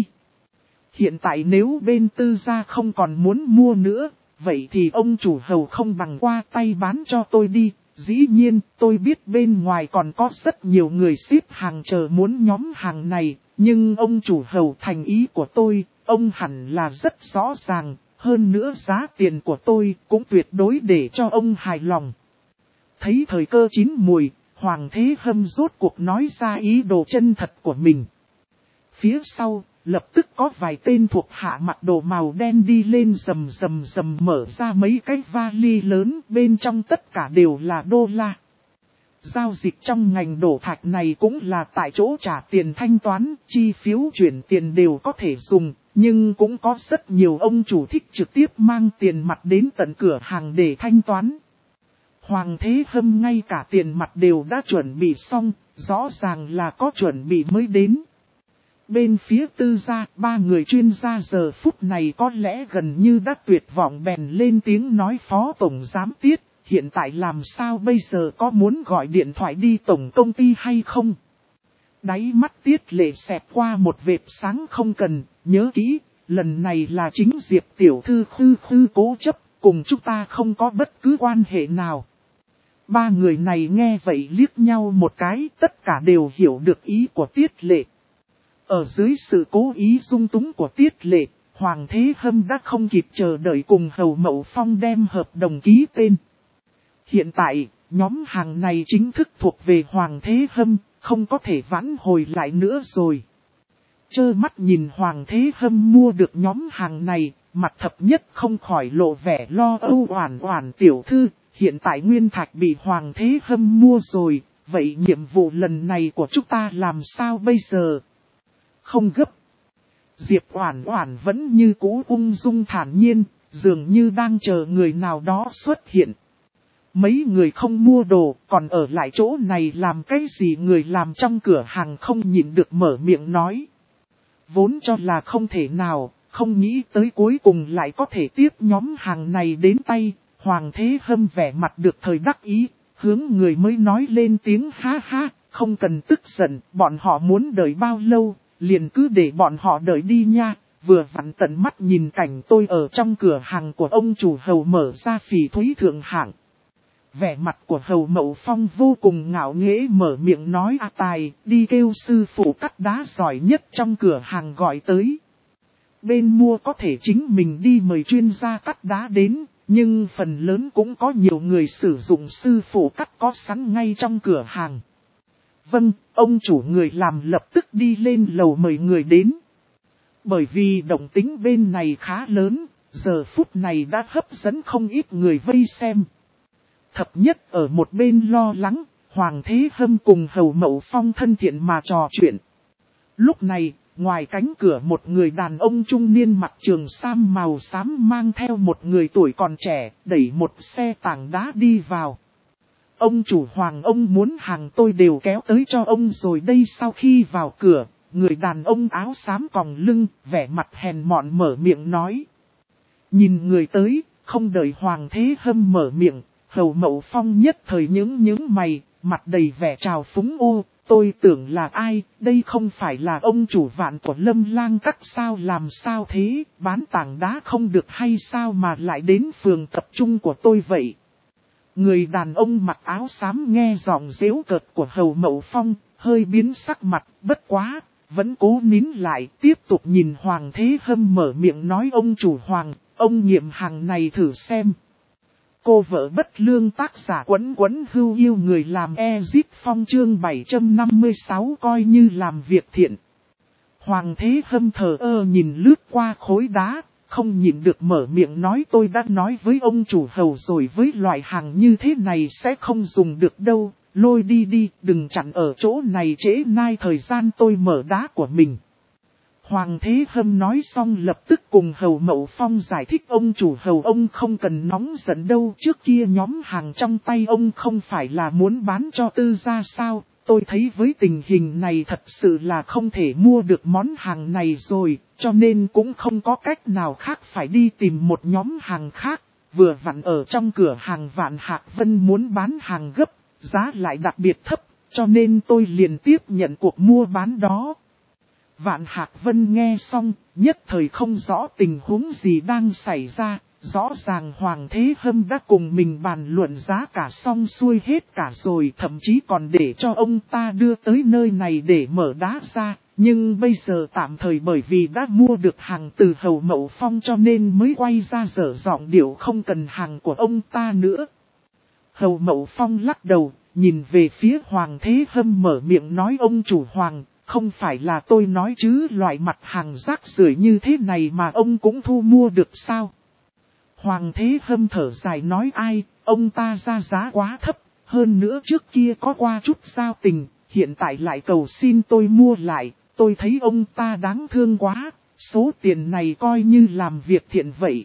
Hiện tại nếu bên tư gia không còn muốn mua nữa, vậy thì ông chủ hầu không bằng qua tay bán cho tôi đi. Dĩ nhiên, tôi biết bên ngoài còn có rất nhiều người xếp hàng chờ muốn nhóm hàng này, nhưng ông chủ hầu thành ý của tôi, ông hẳn là rất rõ ràng, hơn nữa giá tiền của tôi cũng tuyệt đối để cho ông hài lòng. Thấy thời cơ chín mùi, Hoàng Thế Hâm rốt cuộc nói ra ý đồ chân thật của mình. Phía sau, lập tức có vài tên thuộc hạ mặc đồ màu đen đi lên rầm mở ra mấy cái vali lớn, bên trong tất cả đều là đô la. Giao dịch trong ngành đổ thạch này cũng là tại chỗ trả tiền thanh toán, chi phiếu chuyển tiền đều có thể dùng, nhưng cũng có rất nhiều ông chủ thích trực tiếp mang tiền mặt đến tận cửa hàng để thanh toán. Hoàng Thế Hâm ngay cả tiền mặt đều đã chuẩn bị xong, rõ ràng là có chuẩn bị mới đến. Bên phía tư gia, ba người chuyên gia giờ phút này có lẽ gần như đã tuyệt vọng bèn lên tiếng nói Phó Tổng Giám Tiết, hiện tại làm sao bây giờ, có muốn gọi điện thoại đi tổng công ty hay không? Đáy mắt Tiết Lệ xẹt qua một vệt sáng, không cần, nhớ kỹ, lần này là chính Diệp tiểu thư khư cố chấp, cùng chúng ta không có bất cứ quan hệ nào. Ba người này nghe vậy liếc nhau một cái, tất cả đều hiểu được ý của Tiết Lệ. Ở dưới sự cố ý dung túng của Tiết Lệ, Hoàng Thế Hâm đã không kịp chờ đợi cùng Hầu Mậu Phong đem hợp đồng ký tên. Hiện tại, nhóm hàng này chính thức thuộc về Hoàng Thế Hâm, không có thể vãn hồi lại nữa rồi. Trơ mắt nhìn Hoàng Thế Hâm mua được nhóm hàng này, mặt thập nhất không khỏi lộ vẻ lo âu. Oản tiểu thư, hiện tại nguyên thạch bị Hoàng Thế Hâm mua rồi, vậy nhiệm vụ lần này của chúng ta làm sao bây giờ? Không gấp. Diệp Oản vẫn như cũ ung dung thản nhiên, dường như đang chờ người nào đó xuất hiện. Mấy người không mua đồ, còn ở lại chỗ này làm cái gì? Người làm trong cửa hàng không nhịn được mở miệng nói. Vốn cho là không thể nào, không nghĩ tới cuối cùng lại có thể tiếp nhóm hàng này đến tay. Hoàng Thế Hâm vẻ mặt được thời đắc ý, hướng người mới nói lên tiếng ha ha, không cần tức giận, bọn họ muốn đợi bao lâu, liền cứ để bọn họ đợi đi nha. Vừa vặn tận mắt nhìn cảnh tôi ở trong cửa hàng của ông chủ Hầu mở ra phỉ thúy thượng hạng. Vẻ mặt của Hầu Mậu Phong vô cùng ngạo nghễ mở miệng nói tài, đi kêu sư phụ cắt đá giỏi nhất trong cửa hàng gọi tới. Bên mua có thể chính mình đi mời chuyên gia cắt đá đến, nhưng phần lớn cũng có nhiều người sử dụng sư phụ cắt có sẵn ngay trong cửa hàng. Vâng, ông chủ. Người làm lập tức đi lên lầu mời người đến. Bởi vì động tĩnh bên này khá lớn, giờ phút này đã hấp dẫn không ít người vây xem. Thập nhất ở một bên lo lắng, Hoàng Thế Hâm cùng Hầu Mậu Phong thân thiện mà trò chuyện. Lúc này, ngoài cánh cửa một người đàn ông trung niên mặc trường sam màu xám mang theo một người tuổi còn trẻ, đẩy một xe tảng đá đi vào. Ông chủ Hoàng, ông muốn hàng tôi đều kéo tới cho ông rồi đây. Sau khi vào cửa, người đàn ông áo xám còng lưng, vẻ mặt hèn mọn mở miệng nói. Nhìn người tới, không đợi Hoàng Thế Hâm mở miệng, Hầu Mậu Phong nhất thời những mày, mặt đầy vẻ trào phúng. Ô, tôi tưởng là ai, đây không phải là ông chủ Vạn của Lâm Lang Các sao? Làm sao thế, bán tảng đá không được hay sao mà lại đến phường tập trung của tôi vậy? Người đàn ông mặc áo xám nghe giọng giễu cợt của Hầu Mậu Phong, hơi biến sắc mặt, bất quá, vẫn cố nín lại, tiếp tục nhìn Hoàng Thế Hâm mở miệng nói ông chủ Hoàng, ông nghiệm hàng này thử xem. Cô vợ bất lương tác giả Quấn Quấn Hưu yêu người làm Ezit Phong chương 756 coi như làm việc thiện. Hoàng Thế Hâm thờ ơ nhìn lướt qua khối đá, không nhịn được mở miệng nói tôi đã nói với ông chủ Hầu rồi, với loại hàng như thế này sẽ không dùng được đâu, lôi đi đi, đừng chặn ở chỗ này trễ nai thời gian tôi mở đá của mình. Hoàng Thế Hâm nói xong lập tức cùng Hầu Mậu Phong giải thích ông chủ Hầu ông không cần nóng giận đâu, trước kia nhóm hàng trong tay ông không phải là muốn bán cho tư gia sao, tôi thấy với tình hình này thật sự là không thể mua được món hàng này rồi, cho nên cũng không có cách nào khác phải đi tìm một nhóm hàng khác, vừa vặn ở trong cửa hàng Vạn Hạc Vân muốn bán hàng gấp, giá lại đặc biệt thấp, cho nên tôi liền tiếp nhận cuộc mua bán đó. Vạn Hạc Vân nghe xong, nhất thời không rõ tình huống gì đang xảy ra, rõ ràng Hoàng Thế Hâm đã cùng mình bàn luận giá cả xong xuôi hết cả rồi, thậm chí còn để cho ông ta đưa tới nơi này để mở đá ra, nhưng bây giờ tạm thời bởi vì đã mua được hàng từ Hầu Mậu Phong cho nên mới quay ra dở giọng điệu không cần hàng của ông ta nữa. Hầu Mậu Phong lắc đầu, nhìn về phía Hoàng Thế Hâm mở miệng nói ông chủ Hoàng. Không phải là tôi nói chứ loại mặt hàng rác rưởi như thế này mà ông cũng thu mua được sao? Hoàng Thế Hâm thở dài nói ai, ông ta ra giá quá thấp, hơn nữa trước kia có qua chút giao tình, hiện tại lại cầu xin tôi mua lại, tôi thấy ông ta đáng thương quá, số tiền này coi như làm việc thiện vậy.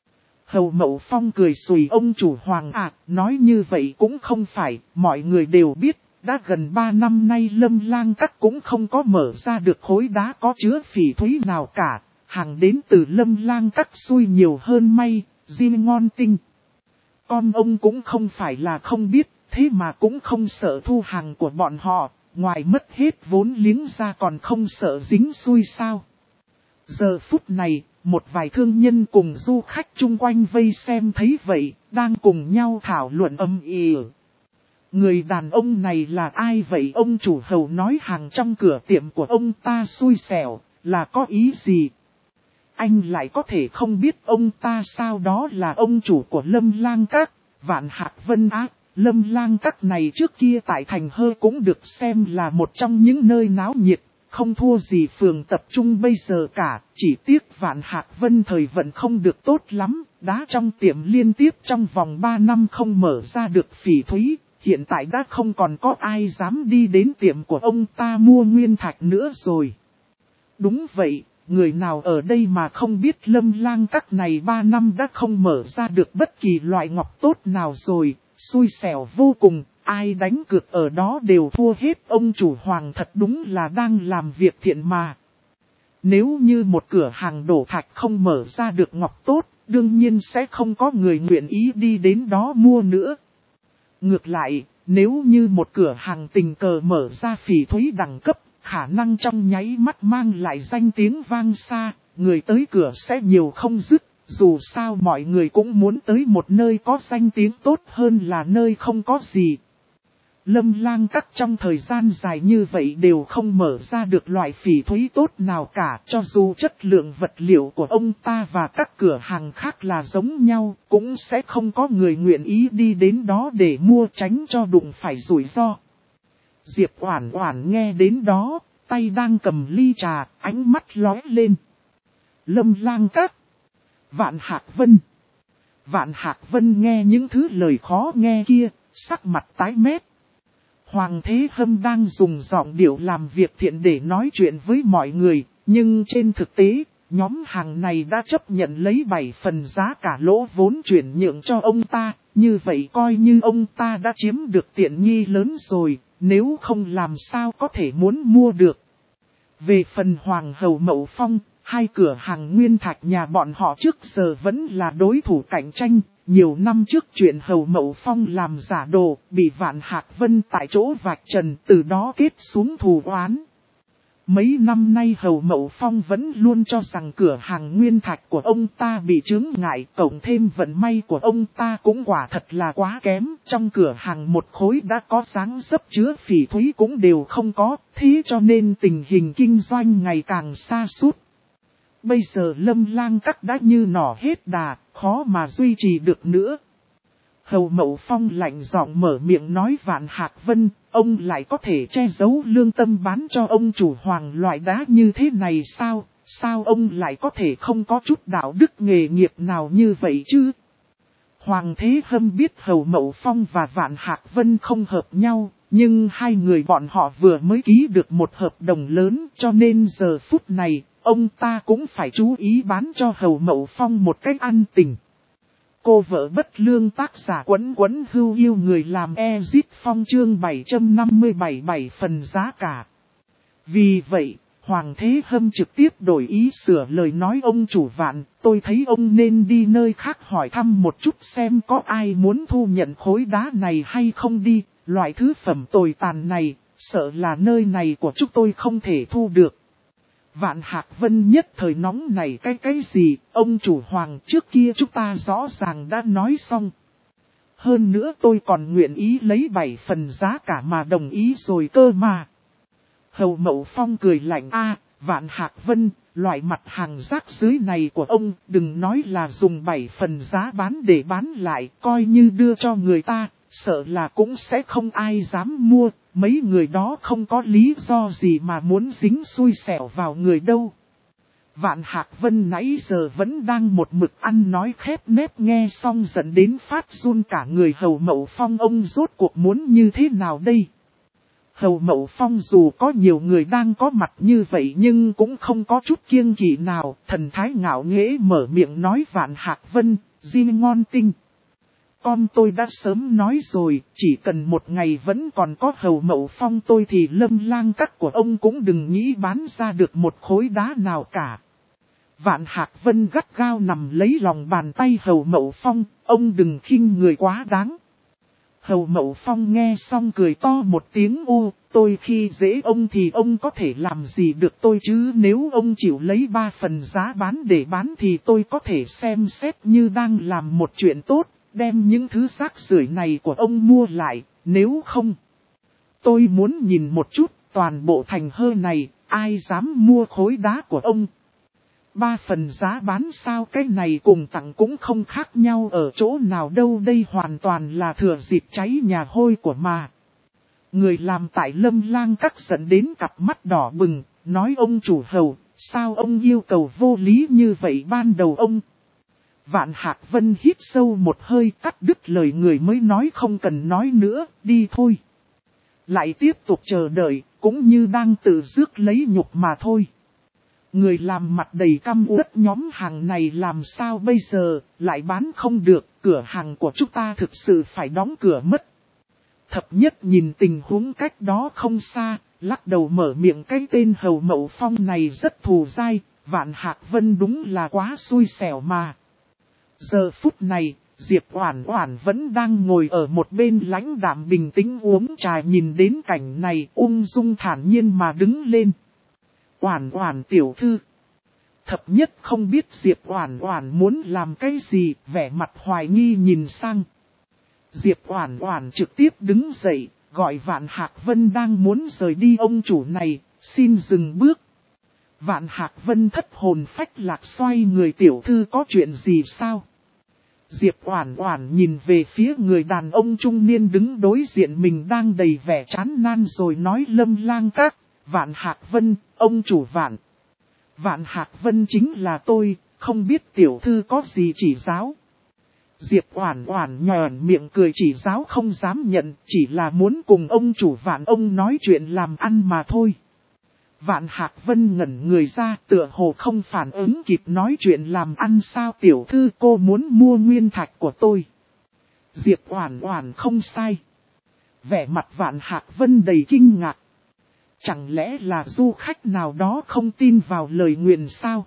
Hầu Mậu Phong cười xùy ông chủ Hoàng nói như vậy cũng không phải, mọi người đều biết. Đã gần 3 năm nay Lâm Lang Các cũng không có mở ra được khối đá có chứa phỉ thúy nào cả, hàng đến từ Lâm Lang Các xui nhiều hơn may, diêm ngon tinh. Con ông cũng không phải là không biết, thế mà cũng không sợ thu hàng của bọn họ, ngoài mất hết vốn liếng ra còn không sợ dính xui sao. Giờ phút này, một vài thương nhân cùng du khách chung quanh vây xem thấy vậy, đang cùng nhau thảo luận âm ỉ. Người đàn ông này là ai vậy? Ông chủ Hầu nói hàng trong cửa tiệm của ông ta xui xẻo, là có ý gì? Anh lại có thể không biết ông ta sao? Đó là ông chủ của Lâm Lang Các, Vạn Hạc Vân á. Lâm Lang Các này trước kia tại thành Hơ cũng được xem là một trong những nơi náo nhiệt, không thua gì phường tập trung bây giờ cả, chỉ tiếc Vạn Hạc Vân thời vận không được tốt lắm, đá trong tiệm liên tiếp trong vòng 3 năm không mở ra được phỉ thúy. Hiện tại đã không còn có ai dám đi đến tiệm của ông ta mua nguyên thạch nữa rồi. Đúng vậy, người nào ở đây mà không biết Lâm Lang Các này 3 năm đã không mở ra được bất kỳ loại ngọc tốt nào rồi, xui xẻo vô cùng, ai đánh cược ở đó đều thua hết. Ông chủ Hoàng thật đúng là đang làm việc thiện mà. Nếu như một cửa hàng đổ thạch không mở ra được ngọc tốt, đương nhiên sẽ không có người nguyện ý đi đến đó mua nữa. Ngược lại, nếu như một cửa hàng tình cờ mở ra phỉ thúy đẳng cấp, khả năng trong nháy mắt mang lại danh tiếng vang xa, người tới cửa sẽ nhiều không dứt, dù sao mọi người cũng muốn tới một nơi có danh tiếng tốt hơn là nơi không có gì. Lâm Lang Các trong thời gian dài như vậy đều không mở ra được loại phỉ thúy tốt nào cả, cho dù chất lượng vật liệu của ông ta và các cửa hàng khác là giống nhau, cũng sẽ không có người nguyện ý đi đến đó để mua, tránh cho đụng phải rủi ro. Diệp Oản Oản nghe đến đó, tay đang cầm ly trà, ánh mắt lóe lên. Lâm Lang Các, Vạn Hạc Vân. Vạn Hạc Vân nghe những thứ lời khó nghe kia, sắc mặt tái mét. Hoàng Thế Hâm đang dùng giọng điệu làm việc thiện để nói chuyện với mọi người, nhưng trên thực tế, nhóm hàng này đã chấp nhận lấy 7 phần giá cả lỗ vốn chuyển nhượng cho ông ta, như vậy coi như ông ta đã chiếm được tiện nghi lớn rồi, nếu không làm sao có thể muốn mua được. Về phần Hoàng Hầu Mậu Phong, hai cửa hàng nguyên thạch nhà bọn họ trước giờ vẫn là đối thủ cạnh tranh. Nhiều năm trước chuyện Hầu Mậu Phong làm giả đồ, bị Vạn Hạc Vân tại chỗ vạch trần, từ đó kết xuống thù oán. Mấy năm nay Hầu Mậu Phong vẫn luôn cho rằng cửa hàng nguyên thạch của ông ta bị chướng ngại, cộng thêm vận may của ông ta cũng quả thật là quá kém. Trong cửa hàng một khối đã có dáng dấp chứa phỉ thúy cũng đều không có, thế cho nên tình hình kinh doanh ngày càng sa sút. Bây giờ Lâm Lang Các đã như nỏ hết đà, khó mà duy trì được nữa. Hầu Mậu Phong lạnh giọng mở miệng nói, Vạn Hạc Vân, ông lại có thể che giấu lương tâm bán cho ông chủ Hoàng loại đá như thế này sao? Sao ông lại có thể không có chút đạo đức nghề nghiệp nào như vậy chứ? Hoàng Thế Hâm biết Hầu Mậu Phong và Vạn Hạc Vân không hợp nhau, nhưng hai người bọn họ vừa mới ký được một hợp đồng lớn, cho nên giờ phút này, ông ta cũng phải chú ý bán cho Hầu Mậu Phong một cách ăn tình. Cô vợ bất lương, tác giả Quấn Quấn Hưu Yêu người làm Ezit Phong, chương 757 7 phần giá cả. Vì vậy, Hoàng Thế Hâm trực tiếp đổi ý sửa lời nói, ông chủ Vạn, tôi thấy ông nên đi nơi khác hỏi thăm một chút xem có ai muốn thu nhận khối đá này hay không đi, loại thứ phẩm tồi tàn này, sợ là nơi này của chúng tôi không thể thu được. Vạn Hạc Vân nhất thời nóng này, cái gì, ông chủ Hoàng, trước kia chúng ta rõ ràng đã nói xong. Hơn nữa tôi còn nguyện ý lấy 7 phần giá cả mà đồng ý rồi cơ mà. Hầu Mậu Phong cười lạnh, Vạn Hạc Vân, loại mặt hàng rác dưới này của ông, đừng nói là dùng 7 phần giá bán để bán lại, coi như đưa cho người ta, sợ là cũng sẽ không ai dám mua, mấy người đó không có lý do gì mà muốn dính xui xẻo vào người đâu. Vạn Hạc Vân nãy giờ vẫn đang một mực ăn nói khép nép, nghe xong dẫn đến phát run cả người. Hầu Mậu Phong, ông rốt cuộc muốn như thế nào đây? Hầu Mậu Phong dù có nhiều người đang có mặt như vậy nhưng cũng không có chút kiêng kỵ nào, thần thái ngạo nghễ mở miệng nói, Vạn Hạc Vân, Jin ngon tinh. Con tôi đã sớm nói rồi, chỉ cần một ngày vẫn còn có Hầu Mậu Phong tôi thì Lâm Lang Các của ông cũng đừng nghĩ bán ra được một khối đá nào cả. Vạn Hạc Vân gắt gao nằm lấy lòng bàn tay Hầu Mậu Phong, ông đừng khinh người quá đáng. Hầu Mậu Phong nghe xong cười to một tiếng, tôi khi dễ ông thì ông có thể làm gì được tôi chứ, nếu ông chịu lấy 3 phần giá bán để bán thì tôi có thể xem xét như đang làm một chuyện tốt, đem những thứ rác rưởi này của ông mua lại, nếu không. Tôi muốn nhìn một chút, toàn bộ thành Hơ này, ai dám mua khối đá của ông. 3 phần giá bán sao, cái này cùng tặng cũng không khác nhau ở chỗ nào đâu, đây hoàn toàn là thừa dịp cháy nhà hôi của mà. Người làm tại Lâm Lang Các dẫn đến cặp mắt đỏ bừng, nói, ông chủ Hầu, sao ông yêu cầu vô lý như vậy ban đầu ông? Vạn Hạc Vân hít sâu một hơi, cắt đứt lời người mới nói, không cần nói nữa, đi thôi. Lại tiếp tục chờ đợi, cũng như đang tự rước lấy nhục mà thôi. Người làm mặt đầy căm uất, nhóm hàng này làm sao bây giờ, lại bán không được, cửa hàng của chúng ta thực sự phải đóng cửa mất. Thập Nhất nhìn tình huống cách đó không xa, lắc đầu mở miệng, cái tên Hầu Mậu Phong này rất thù dai, Vạn Hạc Vân đúng là quá xui xẻo mà. Giờ phút này, Diệp Oản Oản vẫn đang ngồi ở một bên lãnh đạm bình tĩnh uống trà, nhìn đến cảnh này ung dung thản nhiên mà đứng lên. Oản Oản tiểu thư. Thập Nhất không biết Diệp Oản Oản muốn làm cái gì, vẻ mặt hoài nghi nhìn sang. Diệp Oản Oản trực tiếp đứng dậy, gọi Vạn Hạc Vân đang muốn rời đi, ông chủ này, xin dừng bước. Vạn Hạc Vân thất hồn phách lạc xoay người, tiểu thư có chuyện gì sao? Diệp Oản Oản nhìn về phía người đàn ông trung niên đứng đối diện mình đang đầy vẻ chán nản rồi nói, Lâm Lang Các, Vạn Hạc Vân, ông chủ Vạn. Vạn Hạc Vân chính là tôi, không biết tiểu thư có gì chỉ giáo. Diệp Oản Oản nhòn miệng cười, chỉ giáo không dám nhận, chỉ là muốn cùng ông chủ Vạn ông nói chuyện làm ăn mà thôi. Vạn Hạc Vân ngẩn người ra, tựa hồ không phản ứng kịp, nói chuyện làm ăn sao, tiểu thư cô muốn mua nguyên thạch của tôi. Diệp Oản Oản không sai. Vẻ mặt Vạn Hạc Vân đầy kinh ngạc. Chẳng lẽ là du khách nào đó không tin vào lời nguyền sao?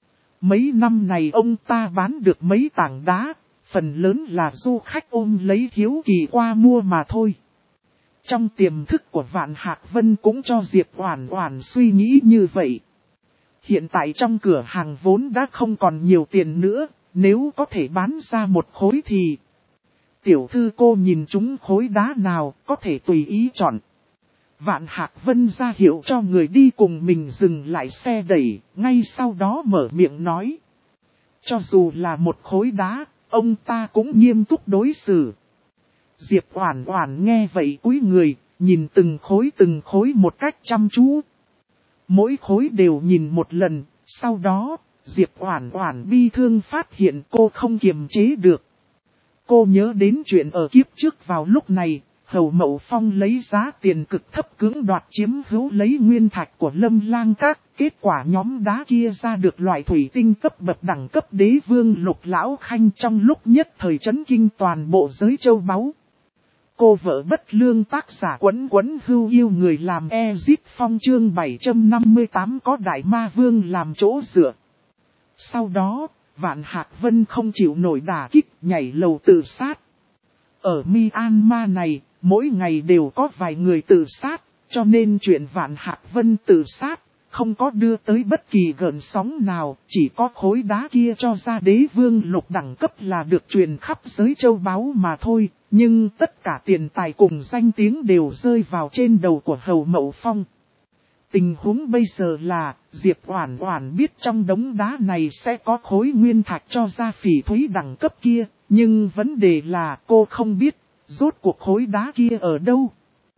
Mấy năm này ông ta bán được mấy tảng đá, phần lớn là du khách ôm lấy hiếu kỳ qua mua mà thôi. Trong tiềm thức của Vạn Hạc Vân cũng cho Diệp Oản Oản suy nghĩ như vậy. Hiện tại trong cửa hàng vốn đã không còn nhiều tiền nữa, nếu có thể bán ra một khối thì... Tiểu thư cô nhìn chúng khối đá nào có thể tùy ý chọn. Vạn Hạc Vân ra hiệu cho người đi cùng mình dừng lại xe đẩy, ngay sau đó mở miệng nói. Cho dù là một khối đá, ông ta cũng nghiêm túc đối xử. Diệp Oản Oản nghe vậy cúi người, nhìn từng khối một cách chăm chú. Mỗi khối đều nhìn một lần, sau đó, Diệp Oản Oản bi thương phát hiện cô không kiềm chế được. Cô nhớ đến chuyện ở kiếp trước vào lúc này, Hầu Mậu Phong lấy giá tiền cực thấp cưỡng đoạt chiếm hữu lấy nguyên thạch của Lâm Lang Các, kết quả nhóm đá kia ra được loại thủy tinh cấp bậc đẳng cấp đế vương Lục Lão Khanh trong lúc nhất thời chấn kinh toàn bộ giới châu báu. Cô vợ bất lương tác giả Quấn Quấn Hưu yêu người làm Ezip Phong chương 758 có Đại Ma Vương làm chỗ dựa. Sau đó, Vạn Hạc Vân không chịu nổi đả kích nhảy lầu tự sát. Ở Myanmar này, mỗi ngày đều có vài người tự sát, cho nên chuyện Vạn Hạc Vân tự sát không có đưa tới bất kỳ gợn sóng nào, chỉ có khối đá kia cho ra đế vương lục đẳng cấp là được truyền khắp giới châu báu mà thôi, nhưng tất cả tiền tài cùng danh tiếng đều rơi vào trên đầu của Hầu Mậu Phong. Tình huống bây giờ là, Diệp Oản Oản biết trong đống đá này sẽ có khối nguyên thạch cho ra phỉ thúy đẳng cấp kia, nhưng vấn đề là cô không biết, rốt cuộc khối đá kia ở đâu.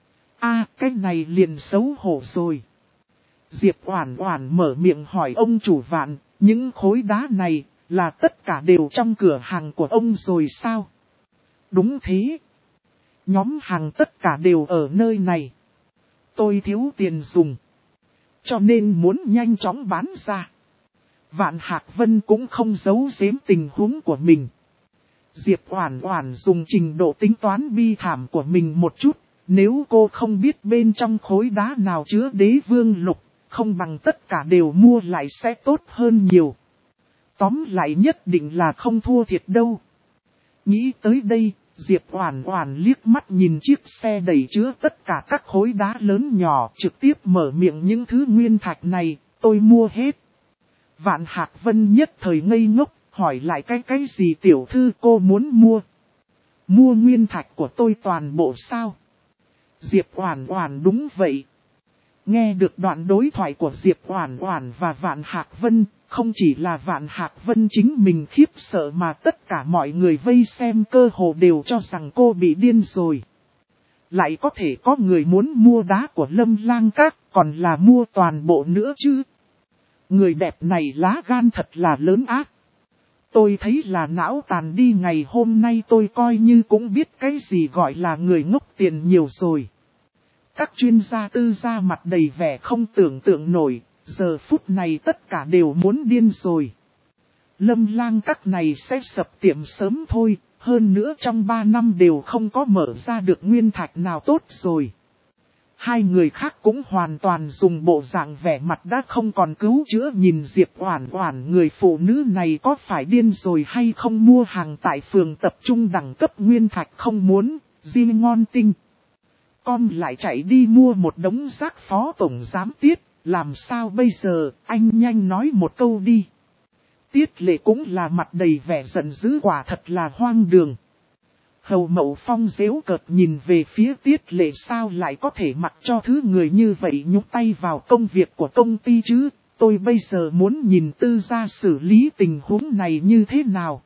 Cái này liền xấu hổ rồi. Diệp Oản Oản mở miệng hỏi ông chủ Vạn, những khối đá này là tất cả đều trong cửa hàng của ông rồi sao? Đúng thế. Nhóm hàng tất cả đều ở nơi này. Tôi thiếu tiền dùng, cho nên muốn nhanh chóng bán ra. Vạn Hạc Vân cũng không giấu giếm tình huống của mình. Diệp Oản Oản dùng trình độ tính toán bi thảm của mình một chút, nếu cô không biết bên trong khối đá nào chứa đế vương lục, không bằng tất cả đều mua lại sẽ tốt hơn nhiều. Tóm lại nhất định là không thua thiệt đâu. Nghĩ tới đây, Diệp Oản Oản liếc mắt nhìn chiếc xe đẩy chứa tất cả các khối đá lớn nhỏ, trực tiếp mở miệng những thứ nguyên thạch này, tôi mua hết. Vạn Hạc Vân nhất thời ngây ngốc, hỏi lại cái gì tiểu thư cô muốn mua? Mua nguyên thạch của tôi toàn bộ sao? Diệp Oản Oản đúng vậy. Nghe được đoạn đối thoại của Diệp Oản Oản và Vạn Hạc Vân, không chỉ là Vạn Hạc Vân chính mình khiếp sợ mà tất cả mọi người vây xem cơ hồ đều cho rằng cô bị điên rồi. Lại có thể có người muốn mua đá của Lâm Lang Các, còn là mua toàn bộ nữa chứ. Người đẹp này lá gan thật là lớn ác. Tôi thấy là não tàn đi, ngày hôm nay tôi coi như cũng biết cái gì gọi là người ngốc tiền nhiều rồi. Các chuyên gia tư gia mặt đầy vẻ không tưởng tượng nổi, giờ phút này tất cả đều muốn điên rồi. Lâm Lang Các này sẽ sập tiệm sớm thôi, hơn nữa trong 3 năm đều không có mở ra được nguyên thạch nào tốt rồi. Hai người khác cũng hoàn toàn dùng bộ dạng vẻ mặt đã không còn cứu chữa nhìn Diệp Oản Oản, người phụ nữ này có phải điên rồi hay không, mua hàng tại phường tập trung đẳng cấp nguyên thạch không muốn, riêng ngon tinh. Con lại chạy đi mua một đống rác. Phó tổng giám Tiết, làm sao bây giờ, anh nhanh nói một câu đi. Tiết Lệ cũng là mặt đầy vẻ giận dữ, quả thật là hoang đường. Hầu Mậu Phong giễu cợt nhìn về phía Tiết Lệ, sao lại có thể mặc cho thứ người như vậy nhúng tay vào công việc của công ty chứ, tôi bây giờ muốn nhìn tư gia xử lý tình huống này như thế nào.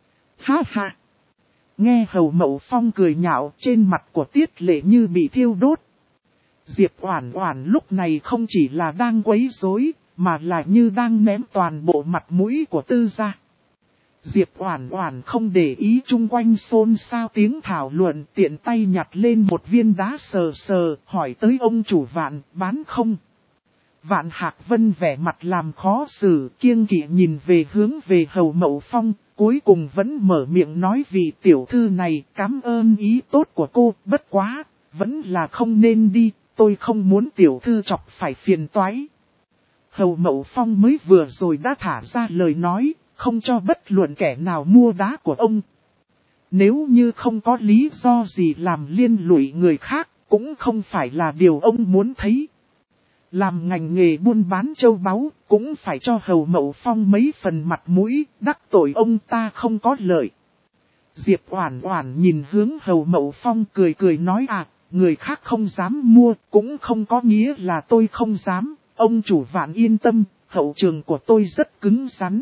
Ha ha! Nghe Hầu Mậu Phong cười nhạo, trên mặt của Tiết Lệ như bị thiêu đốt. Diệp Oản Oản lúc này không chỉ là đang quấy rối, mà là như đang ném toàn bộ mặt mũi của tư gia. Diệp Oản Oản không để ý chung quanh xôn xao tiếng thảo luận, tiện tay nhặt lên một viên đá sờ sờ, hỏi tới ông chủ Vạn, bán không? Vạn Hạc Vân vẻ mặt làm khó xử, kiêng kỵ nhìn hướng về Hầu Mậu Phong, cuối cùng vẫn mở miệng nói, vị tiểu thư này cảm ơn ý tốt của cô, bất quá, vẫn là không nên đi, tôi không muốn tiểu thư chọc phải phiền toái. Hầu Mậu Phong mới vừa rồi đã thả ra lời nói, không cho bất luận kẻ nào mua đá của ông. Nếu như không có lý do gì làm liên lụy người khác, cũng không phải là điều ông muốn thấy. Làm ngành nghề buôn bán châu báu, cũng phải cho Hầu Mậu Phong mấy phần mặt mũi, đắc tội ông ta không có lợi. Diệp Oản Oản nhìn hướng Hầu Mậu Phong cười cười nói người khác không dám mua, cũng không có nghĩa là tôi không dám, ông chủ Vạn yên tâm, hậu trường của tôi rất cứng rắn.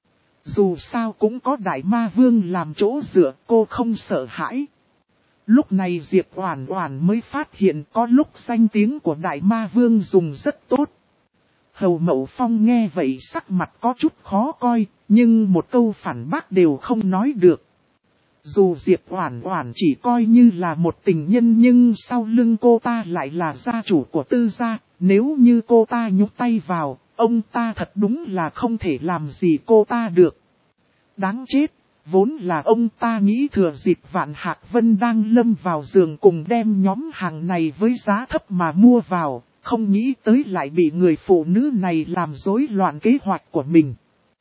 Dù sao cũng có Đại Ma Vương làm chỗ dựa, cô không sợ hãi. Lúc này Diệp Oản Oản mới phát hiện có lúc danh tiếng của Đại Ma Vương dùng rất tốt. Hầu Mậu Phong nghe vậy sắc mặt có chút khó coi, nhưng một câu phản bác đều không nói được. Dù Diệp Oản Oản chỉ coi như là một tình nhân nhưng sau lưng cô ta lại là gia chủ của Tư gia, nếu như cô ta nhúc tay vào, ông ta thật đúng là không thể làm gì cô ta được. Đáng chết, vốn là ông ta nghĩ thừa dịp Vạn Hạc Vân đang lâm vào giường cùng đem nhóm hàng này với giá thấp mà mua vào, không nghĩ tới lại bị người phụ nữ này làm rối loạn kế hoạch của mình.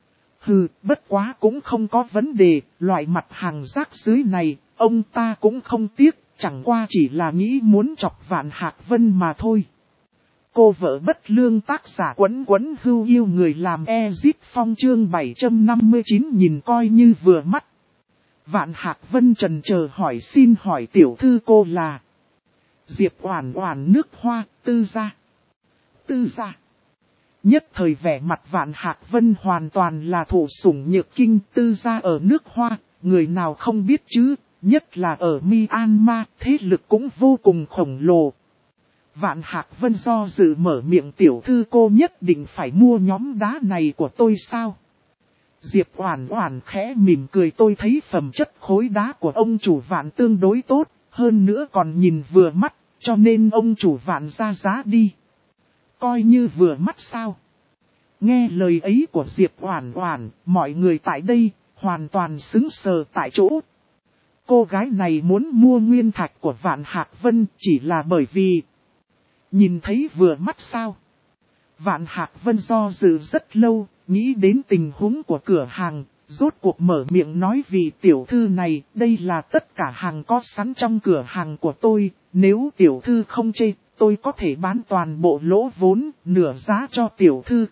Hừ, bất quá cũng không có vấn đề, loại mặt hàng rác dưới này, ông ta cũng không tiếc, chẳng qua chỉ là nghĩ muốn chọc Vạn Hạc Vân mà thôi. Cô vợ bất lương tác giả Quấn Quấn Hưu yêu người làm Ezit Phong chương 759 nhìn coi như vừa mắt. Vạn Hạc Vân trần chờ hỏi xin hỏi tiểu thư cô là Diệp Oản Oản nước Hoa, Tư gia. Tư gia. Nhất thời vẻ mặt Vạn Hạc Vân hoàn toàn là thủ sủng nhược kinh. Tư gia ở nước Hoa, người nào không biết chứ, nhất là ở Myanmar, thế lực cũng vô cùng khổng lồ. Vạn Hạc Vân do dự mở miệng tiểu thư cô nhất định phải mua nhóm đá này của tôi sao? Diệp Oản Oản khẽ mỉm cười tôi thấy phẩm chất khối đá của ông chủ Vạn tương đối tốt, hơn nữa còn nhìn vừa mắt, cho nên ông chủ Vạn ra giá đi. Coi như vừa mắt sao? Nghe lời ấy của Diệp Oản Oản, mọi người tại đây hoàn toàn sững sờ tại chỗ. Cô gái này muốn mua nguyên thạch của Vạn Hạc Vân chỉ là bởi vì nhìn thấy vừa mắt sao? Vạn Hạc Vân do dự rất lâu, nghĩ đến tình huống của cửa hàng, rốt cuộc mở miệng nói vì tiểu thư này, đây là tất cả hàng có sẵn trong cửa hàng của tôi, nếu tiểu thư không chê, tôi có thể bán toàn bộ lỗ vốn, nửa giá cho tiểu thư.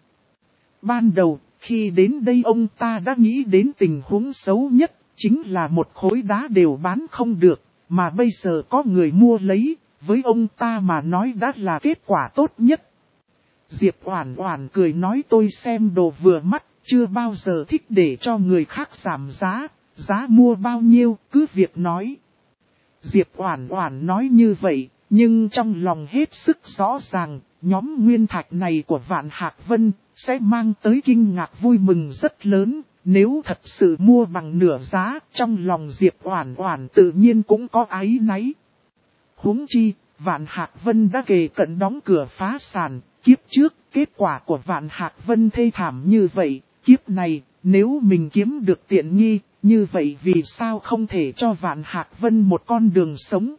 Ban đầu, khi đến đây ông ta đã nghĩ đến tình huống xấu nhất, chính là một khối đá đều bán không được, mà bây giờ có người mua lấy, với ông ta mà nói đã là kết quả tốt nhất. Diệp Oản Oản cười nói tôi xem đồ vừa mắt, chưa bao giờ thích để cho người khác giảm giá, giá mua bao nhiêu, cứ việc nói. Diệp Oản Oản nói như vậy, nhưng trong lòng hết sức rõ ràng, nhóm nguyên thạch này của Vạn Hạc Vân sẽ mang tới kinh ngạc vui mừng rất lớn, nếu thật sự mua bằng nửa giá, trong lòng Diệp Oản Oản tự nhiên cũng có áy náy. Huống chi, Vạn Hạc Vân đã kề cận đóng cửa phá sản, kiếp trước, kết quả của Vạn Hạc Vân thê thảm như vậy, kiếp này, nếu mình kiếm được tiện nghi, như vậy vì sao không thể cho Vạn Hạc Vân một con đường sống?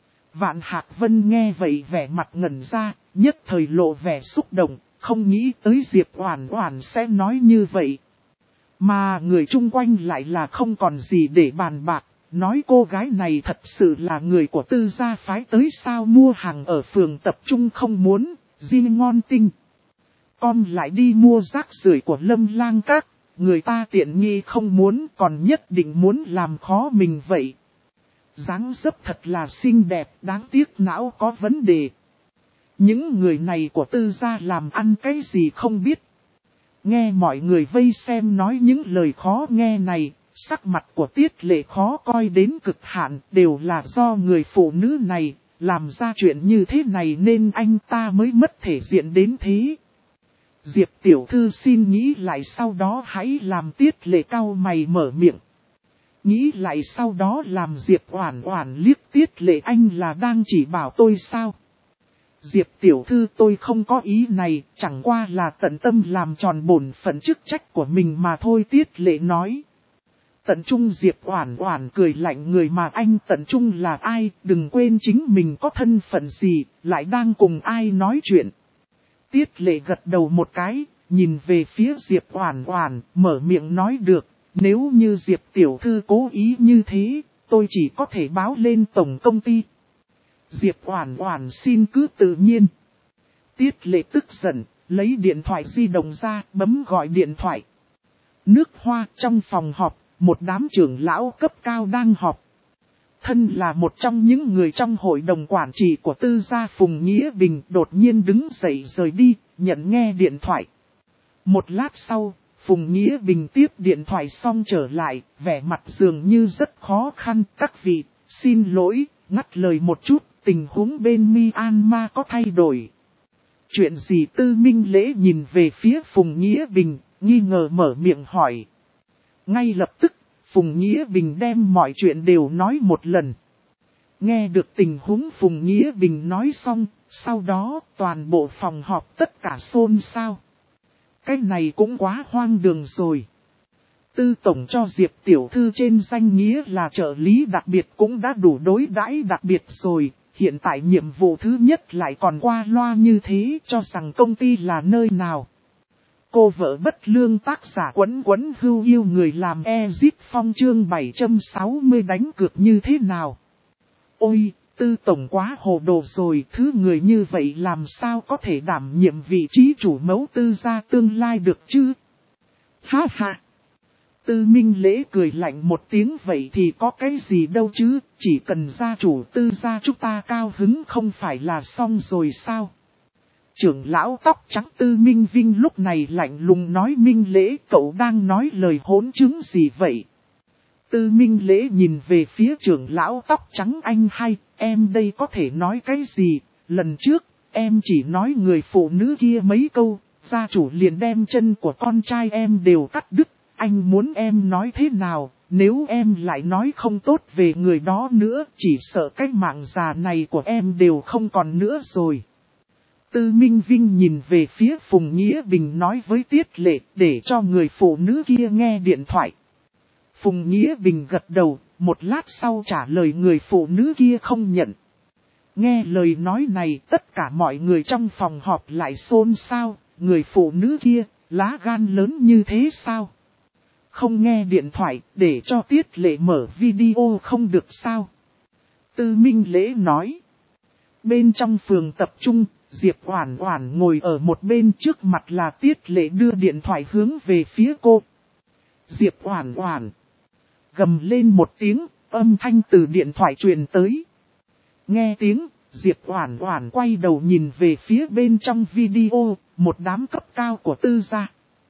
Vạn Hạc Vân nghe vậy vẻ mặt ngẩn ra, nhất thời lộ vẻ xúc động, không nghĩ tới Diệp Oản Oản sẽ nói như vậy. Mà người chung quanh lại là không còn gì để bàn bạc, nói cô gái này thật sự là người của Tư gia phái tới sao mua hàng ở phường tập trung không muốn, riêng ngon tinh. Con lại đi mua rác rưởi của Lâm Lang Các, người ta tiện nghi không muốn còn nhất định muốn làm khó mình vậy. Dáng dấp thật là xinh đẹp, đáng tiếc não có vấn đề. Những người này của Tư gia làm ăn cái gì không biết. Nghe mọi người vây xem nói những lời khó nghe này, sắc mặt của Tiết Lệ khó coi đến cực hạn, đều là do người phụ nữ này làm ra chuyện như thế này nên anh ta mới mất thể diện đến thế. Diệp tiểu thư xin nghĩ lại sau đó hãy làm Tiết Lệ cau mày mở miệng. Nghĩ lại sau đó làm Diệp Oản Oản liếc Tiết Lệ anh là đang chỉ bảo tôi sao? Diệp tiểu thư tôi không có ý này, chẳng qua là tận tâm làm tròn bổn phận chức trách của mình mà thôi Tiết Lệ nói. Tận Trung Diệp Oản Oản cười lạnh người mà anh Tận Trung là ai, đừng quên chính mình có thân phận gì, lại đang cùng ai nói chuyện. Tiết Lệ gật đầu một cái, nhìn về phía Diệp Oản Oản, mở miệng nói được, nếu như Diệp tiểu thư cố ý như thế, tôi chỉ có thể báo lên tổng công ty. Diệp Oản Oản xin cứ tự nhiên. Tiết Lệ tức giận, lấy điện thoại di động ra, bấm gọi điện thoại. Nước Hoa trong phòng họp, một đám trưởng lão cấp cao đang họp. Thân là một trong những người trong hội đồng quản trị của Tư gia Phùng Nghĩa Bình đột nhiên đứng dậy rời đi, nhận nghe điện thoại. Một lát sau, Phùng Nghĩa Bình tiếp điện thoại xong trở lại, vẻ mặt dường như rất khó khăn. Các vị, xin lỗi, ngắt lời một chút, tình huống bên Myanmar có thay đổi. Chuyện gì? Tư Minh Lễ nhìn về phía Phùng Nghĩa Bình, nghi ngờ mở miệng hỏi. Ngay lập tức, Phùng Nghĩa Bình đem mọi chuyện đều nói một lần. Nghe được tình huống Phùng Nghĩa Bình nói xong, sau đó toàn bộ phòng họp tất cả xôn xao. Cái này cũng quá hoang đường rồi. Tư tổng cho Diệp tiểu thư trên danh nghĩa là trợ lý đặc biệt cũng đã đủ đối đãi đặc biệt rồi. Hiện tại nhiệm vụ thứ nhất lại còn qua loa như thế, cho rằng công ty là nơi nào. Cô vợ bất lương tác giả Quấn Quấn hưu yêu người làm Ezit Phong chương 760 đánh cược như thế nào. Ôi, Tư tổng quá hồ đồ rồi, thứ người như vậy làm sao có thể đảm nhiệm vị trí chủ mẫu Tư gia tương lai được chứ? Ha ha! Tư Minh Lễ cười lạnh một tiếng, vậy thì có cái gì đâu chứ, chỉ cần gia chủ Tư gia chúng ta cao hứng không phải là xong rồi sao? Trưởng lão tóc trắng Tư Minh Vinh lúc này lạnh lùng nói, Minh Lễ cậu đang nói lời hỗn chứng gì vậy? Tư Minh Lễ nhìn về phía trưởng lão tóc trắng, anh hay, em đây có thể nói cái gì? Lần trước, em chỉ nói người phụ nữ kia mấy câu, gia chủ liền đem chân của con trai em đều cắt đứt. Anh muốn em nói thế nào, nếu em lại nói không tốt về người đó nữa, chỉ sợ cái mạng già này của em đều không còn nữa rồi. Tư Minh Vinh nhìn về phía Phùng Nghĩa Bình nói với Tiết Lệ để cho người phụ nữ kia nghe điện thoại. Phùng Nghĩa Bình gật đầu, một lát sau trả lời người phụ nữ kia không nhận. Nghe lời nói này, tất cả mọi người trong phòng họp lại xôn xao, người phụ nữ kia, lá gan lớn như thế sao? Không nghe điện thoại, để cho Tiết Lệ mở video không được sao? Tư Minh Lễ nói. Bên trong phường tập trung, Diệp Oản Oản ngồi ở một bên, trước mặt là Tiết Lệ đưa điện thoại hướng về phía cô. Diệp Oản Oản gầm lên một tiếng, âm thanh từ điện thoại truyền tới. Nghe tiếng, Diệp Oản Oản quay đầu nhìn về phía bên trong video, một đám cấp cao của Tư gia.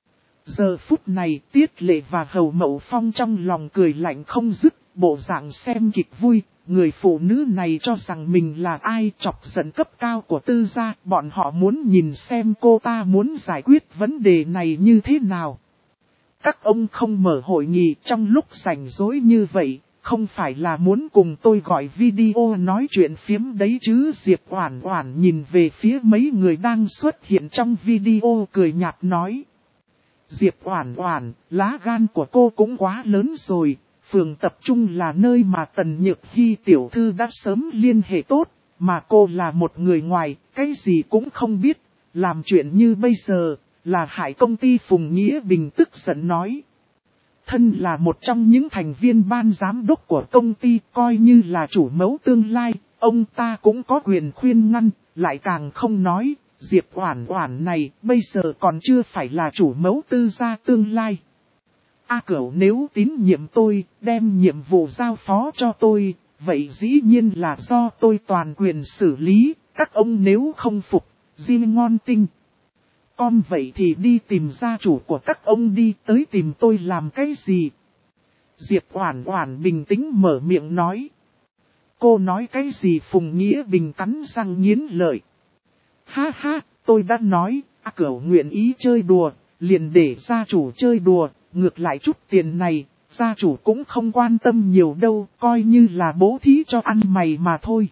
Giờ phút này, Tiết Lệ và Hầu Mậu Phong trong lòng cười lạnh không dứt, bộ dạng xem kịch vui. Người phụ nữ này cho rằng mình là ai, chọc giận cấp cao của Tư gia, bọn họ muốn nhìn xem cô ta muốn giải quyết vấn đề này như thế nào. Các ông không mở hội nghị trong lúc rảnh rỗi như vậy, không phải là muốn cùng tôi gọi video nói chuyện phiếm đấy chứ? Diệp Oản Oản nhìn về phía mấy người đang xuất hiện trong video cười nhạt nói. Diệp Oản Oản, lá gan của cô cũng quá lớn rồi. Phường tập trung là nơi mà Tần Nhược Hy tiểu thư đã sớm liên hệ tốt, mà cô là một người ngoài, cái gì cũng không biết, làm chuyện như bây giờ, là hại công ty. Phùng Nghĩa Bình tức giận nói. Thân là một trong những thành viên ban giám đốc của công ty, coi như là chủ mẫu tương lai, ông ta cũng có quyền khuyên ngăn, lại càng không nói, Diệp Oản Oản này bây giờ còn chưa phải là chủ mẫu Tư gia tương lai. A Cửu nếu tín nhiệm tôi, đem nhiệm vụ giao phó cho tôi, vậy dĩ nhiên là do tôi toàn quyền xử lý, các ông nếu không phục, riêng ngon tinh. Con vậy thì đi tìm gia chủ của các ông đi, tới tìm tôi làm cái gì? Diệp Oản Oản bình tĩnh mở miệng nói. Cô nói cái gì? Phùng Nghĩa Bình cắn răng nghiến lợi. Ha ha, tôi đã nói, A Cửu nguyện ý chơi đùa, liền để gia chủ chơi đùa, ngược lại chút tiền này, gia chủ cũng không quan tâm nhiều đâu, coi như là bố thí cho ăn mày mà thôi.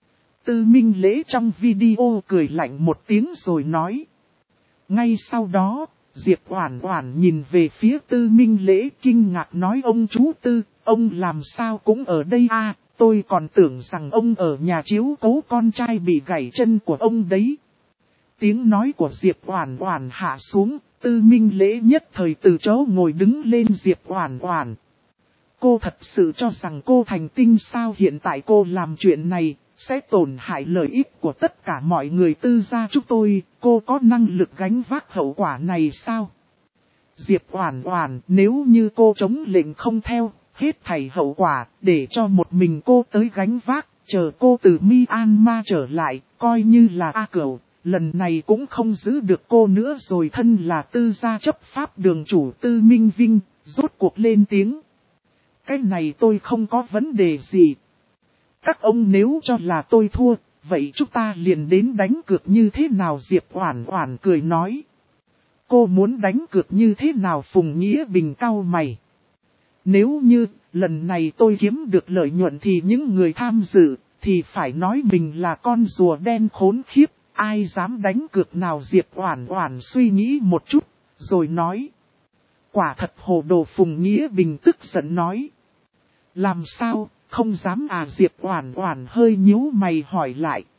Tư Minh Lễ trong video cười lạnh một tiếng rồi nói. Ngay sau đó, Diệp Oản Oản nhìn về phía Tư Minh Lễ kinh ngạc nói, ông chú Tư, ông làm sao cũng ở đây à, tôi còn tưởng rằng ông ở nhà chiếu cố con trai bị gãy chân của ông đấy. Tiếng nói của Diệp Oản Oản hạ xuống, Tư Minh Lễ nhất thời từ chỗ ngồi đứng lên. Diệp Oản Oản, cô thật sự cho rằng cô thành tinh sao? Hiện tại cô làm chuyện này, sẽ tổn hại lợi ích của tất cả mọi người Tư gia chúng tôi, cô có năng lực gánh vác hậu quả này sao? Diệp Oản Oản, nếu như cô chống lệnh không theo, hết thảy hậu quả, để cho một mình cô tới gánh vác, chờ cô từ Myanmar trở lại, coi như là A Cửu, lần này cũng không giữ được cô nữa rồi. Thân là Tư gia chấp pháp đường chủ Tư Minh Vinh, rốt cuộc lên tiếng. Cái này tôi không có vấn đề gì. Các ông nếu cho là tôi thua, vậy chúng ta liền đến đánh cược như thế nào? Diệp Oản Oản cười nói. Cô muốn đánh cược như thế nào? Phùng Nghĩa Bình cau mày. Nếu như, lần này tôi kiếm được lợi nhuận thì những người tham dự, thì phải nói mình là con rùa đen khốn khiếp, ai dám đánh cược nào? Diệp Oản Oản suy nghĩ một chút, rồi nói. Quả thật hồ đồ. Phùng Nghĩa Bình tức giận nói. Làm sao, không dám à? Diệp Oản Oản hơi nhíu mày hỏi lại.